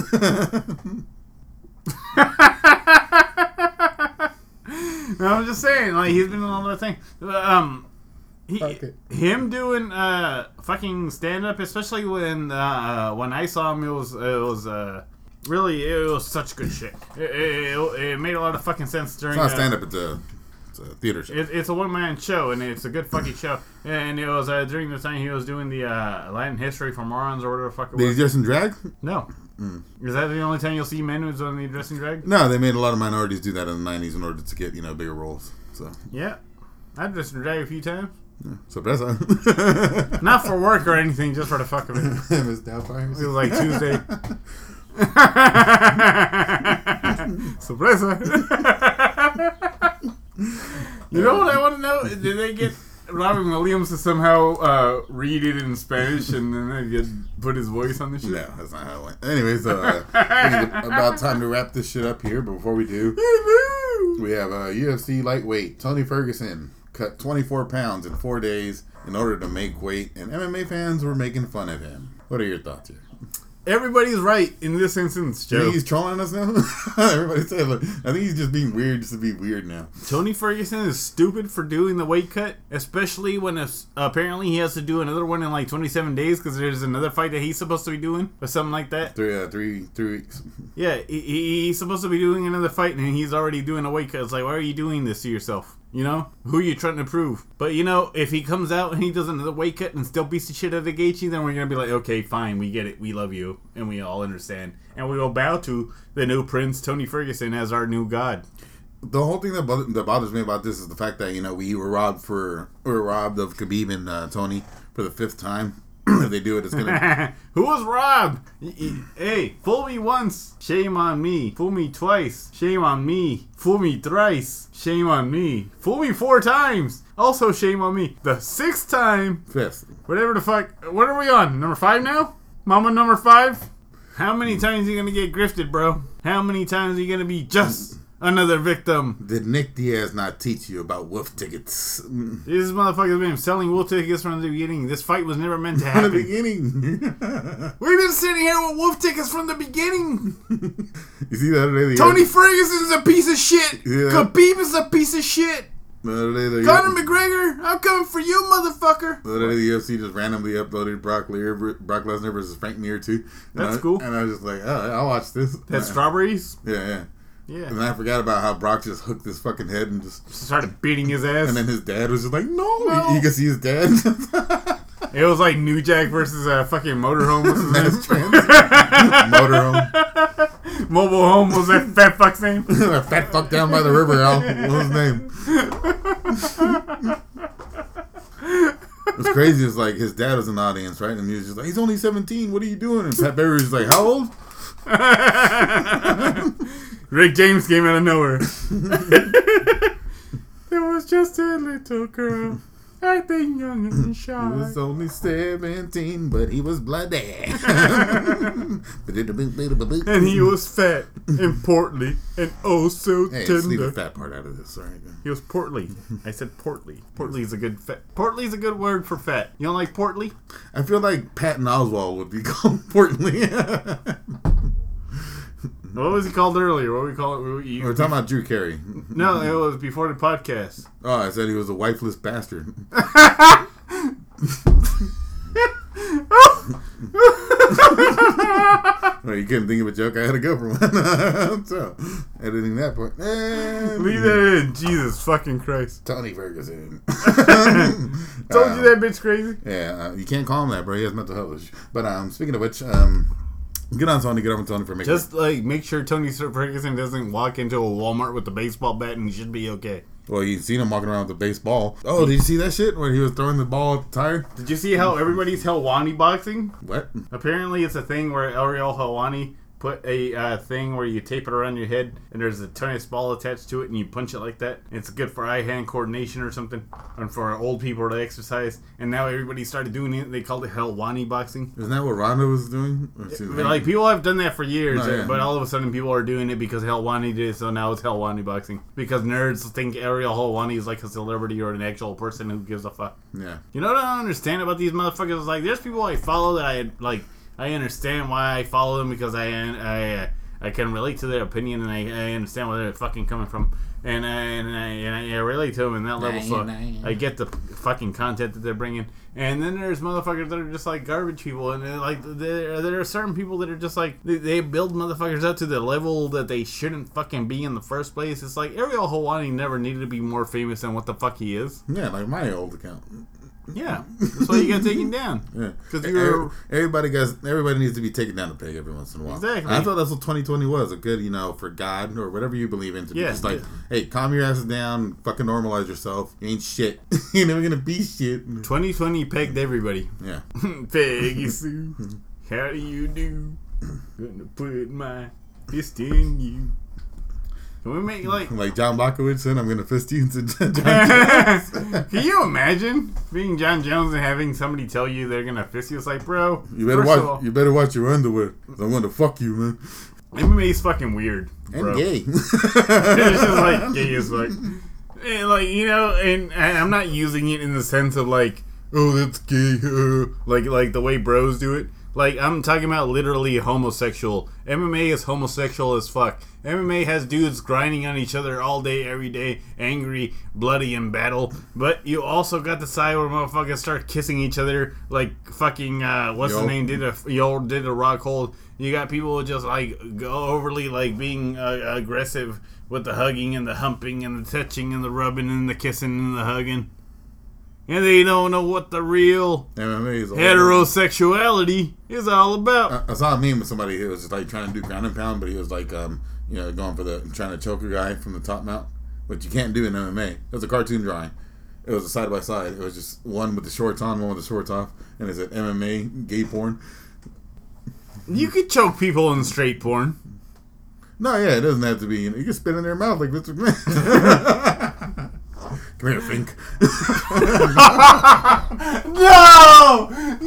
No, I'm just saying, like, he's been in all that thing. Him doing fucking stand up, especially when I saw him, it was such good shit. It made a lot of fucking sense during. It's not stand up. It's a theater show. It's a one-man show, and it's a good fucking show. And it was during the time he was doing the Latin History for Morons or whatever the fuck it was. Did he dress in drag? No. Is that the only time you'll see men who's on the dressing drag? No, they made a lot of minorities do that in the 90s in order to get, bigger roles. So yeah, I've dressed in drag a few times. Yeah. Sorpresa. Not for work or anything, just for the fuck of it. Miss Doubtfire. It was like Tuesday. Sorpresa. You know what I want to know? Did they get Robin Williams to somehow read it in Spanish and then they put his voice on the shit? No, that's not how it went. Anyways, it's about time to wrap this shit up here. But before we do, we have UFC lightweight Tony Ferguson cut 24 pounds in 4 days in order to make weight, and MMA fans were making fun of him. What are your thoughts here? Everybody's right in this instance, Joe. He's trolling us now? Everybody said, look, I think he's just being weird just to be weird now. Tony Ferguson is stupid for doing the weight cut, especially when apparently he has to do another one in like 27 days because there's another fight that he's supposed to be doing or something like that. 3 weeks. Yeah, he's supposed to be doing another fight and he's already doing a weight cut. It's like, why are you doing this to yourself? You know? Who are you trying to prove? But, if he comes out and he does another weight cut and still beats the shit out of Gaethje, then we're going to be like, okay, fine, we get it. We love you. And we all understand. And we will bow to the new prince, Tony Ferguson, as our new god. The whole thing that bothers me about this is the fact that, we were robbed of Khabib and Tony for the 5th time. If they do it, it's gonna. Who was robbed? Hey, fool me once, shame on me. Fool me twice, shame on me. Fool me thrice, shame on me. Fool me 4 times, also shame on me. The 6th time, 5th. Whatever the fuck. What are we on? Number 5 now? Mama number 5? How many times are you gonna get grifted, bro? How many times are you gonna be just another victim? Did Nick Diaz not teach you about wolf tickets? This motherfucker's been selling wolf tickets from the beginning. This fight was never meant to happen. From the beginning. We've been sitting here with wolf tickets from the beginning. You see the other day? Tony Ferguson's a piece of shit. Yeah. Khabib is a piece of shit. Conor McGregor, I'm coming for you, motherfucker. The other day, the UFC just randomly uploaded Brock Lesnar versus Frank Mir too. That's cool. And I was just like, oh, I'll watch this. That's strawberries? Yeah. Yeah. And I forgot about how Brock just hooked his fucking head and just started beating his ass. And then his dad was just like, no. You can see his dad. It was like New Jack versus fucking Motorhome. What's his name? Motorhome. Mobile Home was that fat fuck's name? That fat fuck down by the river, Al. What was his name? What's crazy is like his dad was in the audience, right? And he was just like, he's only 17. What are you doing? And Pat Barry was like, how old? Rick James came out of nowhere. There was just a little girl, acting young and shy. He was only 17, but he was bloody. And he was fat and portly and oh so hey, tender. Let's leave the fat part out of this. Sorry. He was portly. I said portly. Portly is a good Portly is a good word for fat. You don't like portly? I feel like Patton Oswalt would be called portly. What was he called earlier? What we call it? We were talking about Drew Carey. No, it was before the podcast. Oh, I said he was a wifeless bastard. Well, you couldn't think of a joke. I had to go for one. So, editing that part. Leave that in. Jesus fucking Christ. Tony Ferguson. Told you that bitch crazy? Yeah, you can't call him that, bro. He has mental health issues. But speaking of which, get on Tony. Get over Tony for making. Just like make sure Tony Ferguson doesn't walk into a Walmart with a baseball bat and he should be okay. Well, you seen him walking around with a baseball. Oh, did you see that shit where he was throwing the ball at the tire? Did you see how everybody's Helwani boxing? What? Apparently, it's a thing where Ariel Helwani put a thing where you tape it around your head and there's a tennis ball attached to it and you punch it like that. It's good for eye-hand coordination or something, and for old people to exercise. And now everybody started doing it. They called it Helwani boxing. Isn't that what Ronda was doing? Like, people have done that for years, No, yeah. but all of a sudden people are doing it because Helwani did it, so now it's Helwani boxing. Because nerds think Ariel Helwani is like a celebrity or an actual person who gives a fuck. Yeah. You know what I don't understand about these motherfuckers? Is like, there's people I follow that I understand why I follow them because I can relate to their opinion and I understand where they're fucking coming from and I relate to them in that level, so I get the fucking content that they're bringing. And then there's motherfuckers that are just like garbage people, and there are certain people that are just like they build motherfuckers up to the level that they shouldn't fucking be in the first place. It's like Ariel Helwani never needed to be more famous than what the fuck he is. Yeah, like my old account. Yeah, that's why you gotta take him down. Yeah, because everybody needs to be taken down a peg every once in a while. Exactly. I thought that's what 2020 was, a good, for God or whatever you believe in, to be just like, hey, calm your asses down, fucking normalize yourself. You ain't shit. You're never gonna be shit. 2020 pegged everybody. Yeah. Peggy Sue, how do you do? Gonna put my fist in you. Can we make like John Blachowicz said, I'm gonna fist you into John Jones. Can you imagine being John Jones and having somebody tell you they're gonna fist you? It's like, bro, you better watch your underwear. I'm gonna fuck you, man. MMA is fucking weird, bro. And gay. It's just like gay as fuck. And and I'm not using it in the sense of like, oh, that's gay, like the way bros do it. Like, I'm talking about literally homosexual. MMA is homosexual as fuck. MMA has dudes grinding on each other all day, every day, angry, bloody, in battle. But you also got the side where motherfuckers start kissing each other, like fucking, what's his name, did a rock hold. You got people just, like, go overly, like, being aggressive with the hugging and the humping and the touching and the rubbing and the kissing and the hugging. And they don't know what the real MMA is heterosexuality is all about. I saw a meme with somebody who was just like trying to do ground and pound, but he was like, going for trying to choke a guy from the top mount, which you can't do in MMA. It was a cartoon drawing. It was a side by side. It was just one with the shorts on, one with the shorts off, and it said MMA gay porn. You could choke people in straight porn. No, yeah, it doesn't have to be. You can spit in their mouth like Mr. McMahon. Come here, Fink. No!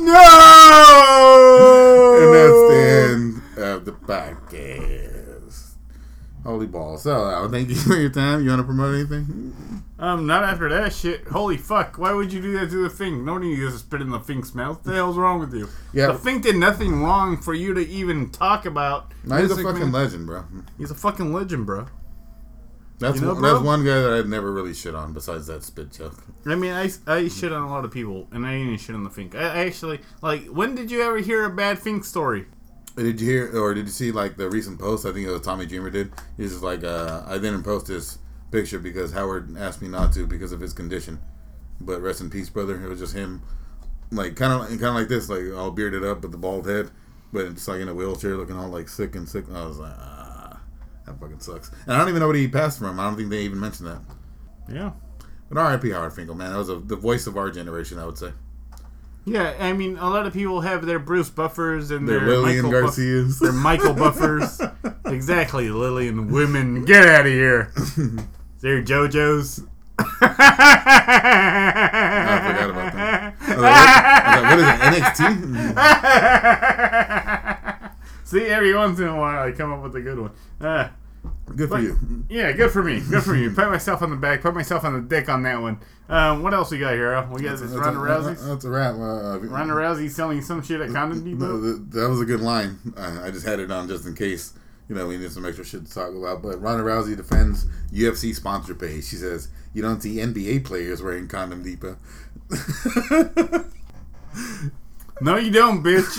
And that's the end of the podcast. Holy balls. So, thank you for your time. You want to promote anything? Not after that shit. Holy fuck. Why would you do that to the Fink? Nobody needs to spit in the Fink's mouth. What the hell's wrong with you? Yeah. The Fink did nothing wrong for you to even talk about. No, he's a fucking legend, bro. He's a fucking legend, bro. That's one guy that I'd never really shit on besides that spit joke. I mean, I shit on a lot of people, and I didn't shit on the Fink. I actually, like, when did you ever hear a bad Fink story? Did you hear, or did you see, like, the recent post? I think it was Tommy Dreamer did. He's just like, I didn't post this picture because Howard asked me not to because of his condition. But rest in peace, brother. It was just him, like, kind of like this, like, all bearded up with the bald head, but just, like, in a wheelchair looking all, like, sick. I was like, that fucking sucks. And I don't even know what he passed from. I don't think they even mentioned that. Yeah. But R.I.P. Howard Finkel, man. That was the voice of our generation, I would say. Yeah, I mean, a lot of people have their Bruce Buffers and their Lillian Garcias. Their Michael Buffers. Exactly, Lillian women. Get out of here. They're JoJo's. I forgot about that. What is it, NXT? See, every once in a while I come up with a good one. Good for you. Yeah, good for me. Good for you. Pat myself on the back. Put myself on the dick on that one. What else we got here? We got this Ronda Rousey. That's a wrap. Ronda Rousey selling some shit at Condom Depot. That was a good line. I just had it on just in case You know, we need some extra shit to talk about. But Ronda Rousey defends UFC sponsor page. She says, you don't see NBA players wearing condom Deepa. No, you don't, bitch.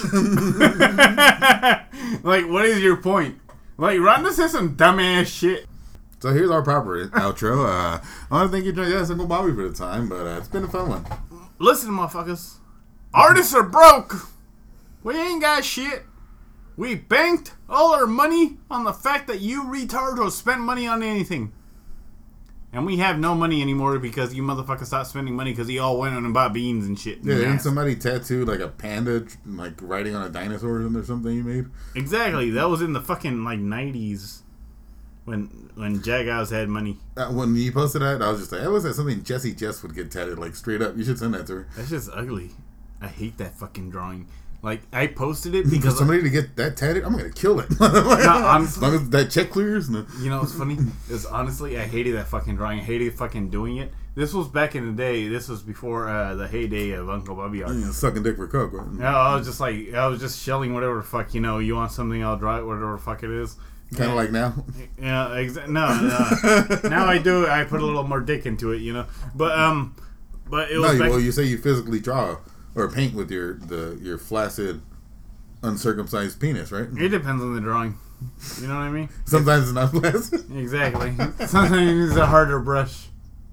Like, what is your point? Like, Ronda says some dumbass shit. So here's our proper outro. I want to thank you, Drunk Ass Uncle Bobby, for the time, but it's been a fun one. Listen, motherfuckers. Artists are broke. We ain't got shit. We banked all our money on the fact that you retards will spend money on anything. And we have no money anymore because you motherfuckers stopped spending money because you all went on and bought beans and shit. Yeah, didn't somebody tattooed like a panda, like riding on a dinosaur or something you made? Exactly. That was in the fucking like 90s when Jagows had money. When you posted that, I was just like, that was something Jesse Jess would get tatted, like straight up. You should send that to her. That's just ugly. I hate that fucking drawing. Like, I posted it because... For somebody to get that tatted, I'm going to kill it. No, honestly, as long as that check clears. No. You know what's funny? Is honestly, I hated that fucking drawing. I hated fucking doing it. This was back in the day. This was before the heyday of Uncle Bobby art. Sucking dick for coke, right? No, I was just shelling whatever the fuck, you know, you want something, I'll draw it, whatever the fuck it is. Kind of like now? Yeah, no. Now I do, I put a little more dick into it, you know. But it was... well, you say you physically draw or paint with your flaccid, uncircumcised penis, right? It depends on the drawing. You know what I mean? Sometimes it's not flaccid. Exactly. Sometimes it's a harder brush.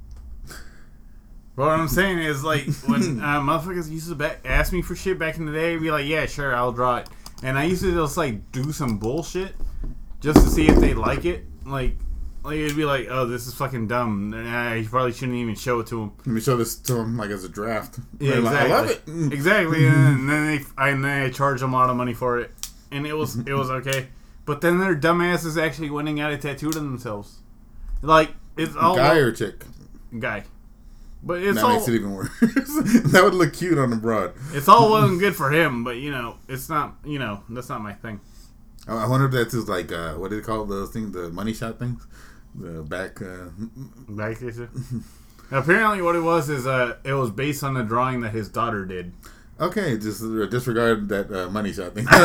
But what I'm saying is, like, when motherfuckers used to ask me for shit back in the day, I'd be like, yeah, sure, I'll draw it. And I used to just, like, do some bullshit just to see if they like it. Like it'd be like, oh, this is fucking dumb. You probably shouldn't even show it to them. Let me show this to them, like, as a draft. Yeah, exactly. Like, I love it. Exactly. And then I charged them a lot of money for it. And it was okay. But then their dumbasses actually went and got it tattooed on themselves. Like, it's all... Guy or chick? Guy. But it's that all... makes it even worse. That would look cute on the broad. It's all well and good for him, but, you know, it's not, you know, that's not my thing. I wonder if that's just like, what do they call those things? The money shot things? The back... Back issue? Apparently what it was is, it was based on the drawing that his daughter did. Okay, just disregard that money shot thing.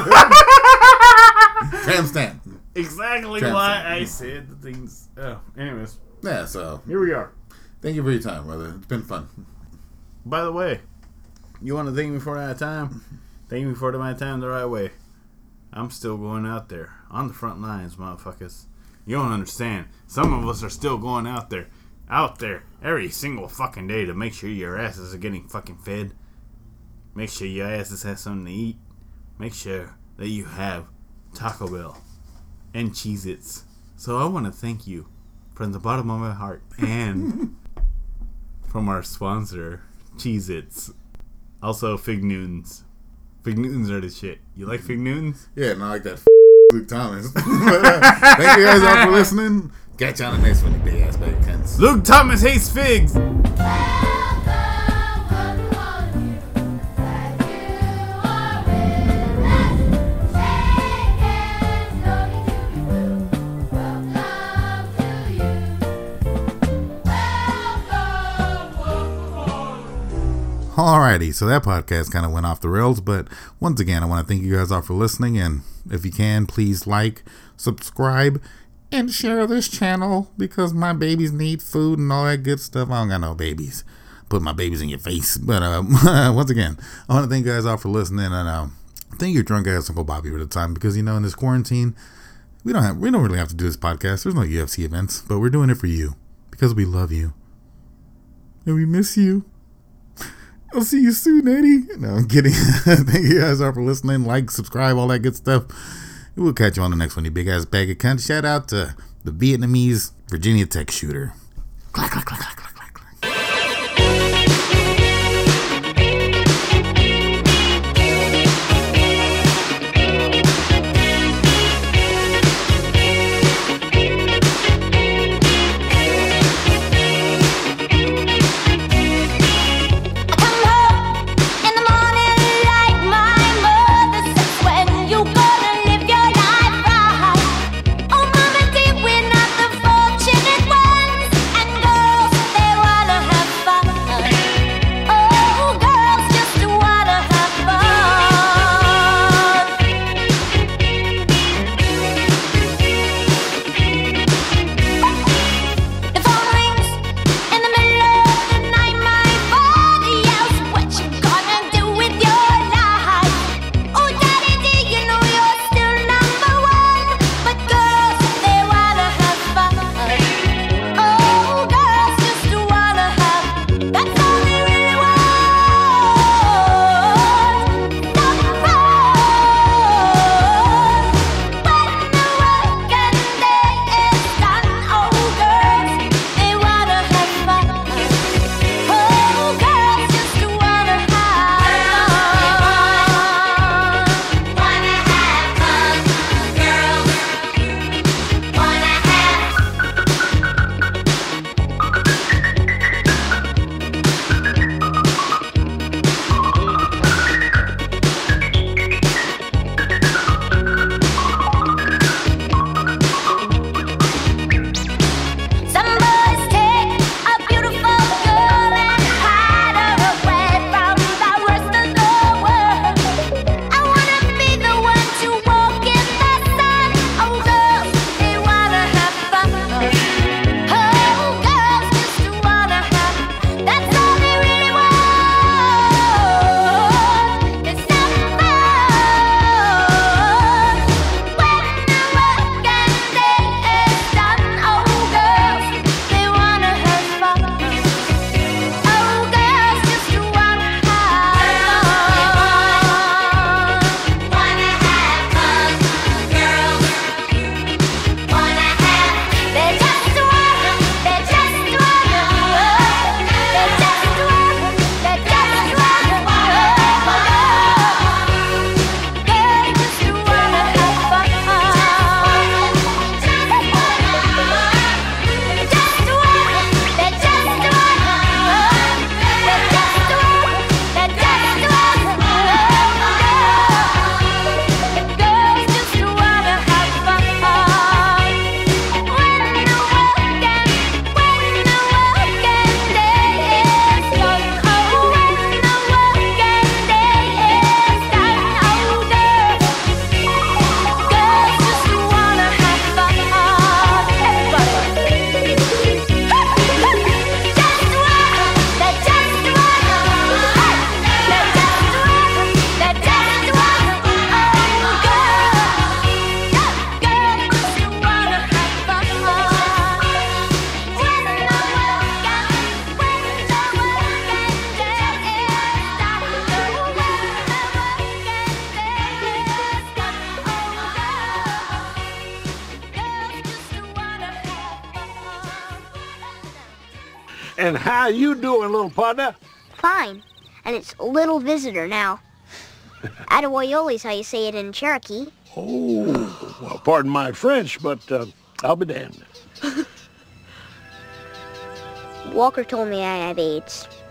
Tramp stamp. Exactly why I said the things. Oh, anyways. Yeah, so... Here we are. Thank you for your time, brother. It's been fun. By the way, you want to thank me for that time? Thank me for my time the right way. I'm still going out there. On the front lines, motherfuckers. You don't understand. Some of us are still going out there. Out there. Every single fucking day to make sure your asses are getting fucking fed. Make sure your asses have something to eat. Make sure that you have Taco Bell and Cheez-Its. So I want to thank you from the bottom of my heart and from our sponsor, Cheez-Its. Also, Fig Newtons. Fig Newtons are the shit. You like Fig Newtons? Yeah, not like that Luke Thomas. Thank you guys all for listening. Catch you on the next one, you big ass bag cunts. Luke Thomas hates figs. Alrighty, so that podcast kind of went off the rails, but once again, I want to thank you guys all for listening, and if you can, please like, subscribe, and share this channel, because my babies need food and all that good stuff. I don't got no babies. Put my babies in your face. But once again, I want to thank you guys all for listening, and thank you, Drunk Ass Uncle Bobby, for the time, because, you know, in this quarantine, we don't really have to do this podcast. There's no UFC events, but we're doing it for you, because we love you, and we miss you. I'll see you soon, Eddie. No, I'm kidding. Thank you guys all for listening. Like, subscribe, all that good stuff. We'll catch you on the next one, you big ass bag of cunt. Shout out to the Vietnamese Virginia Tech shooter. Clack, clack, clack, clack, clack, clack, clack. Fortunate ones. And how you doing, little partner? Fine. And it's little visitor now. Atawoyoli's how you say it in Cherokee. Oh, well, pardon my French, but I'll be damned. Walker told me I have AIDS.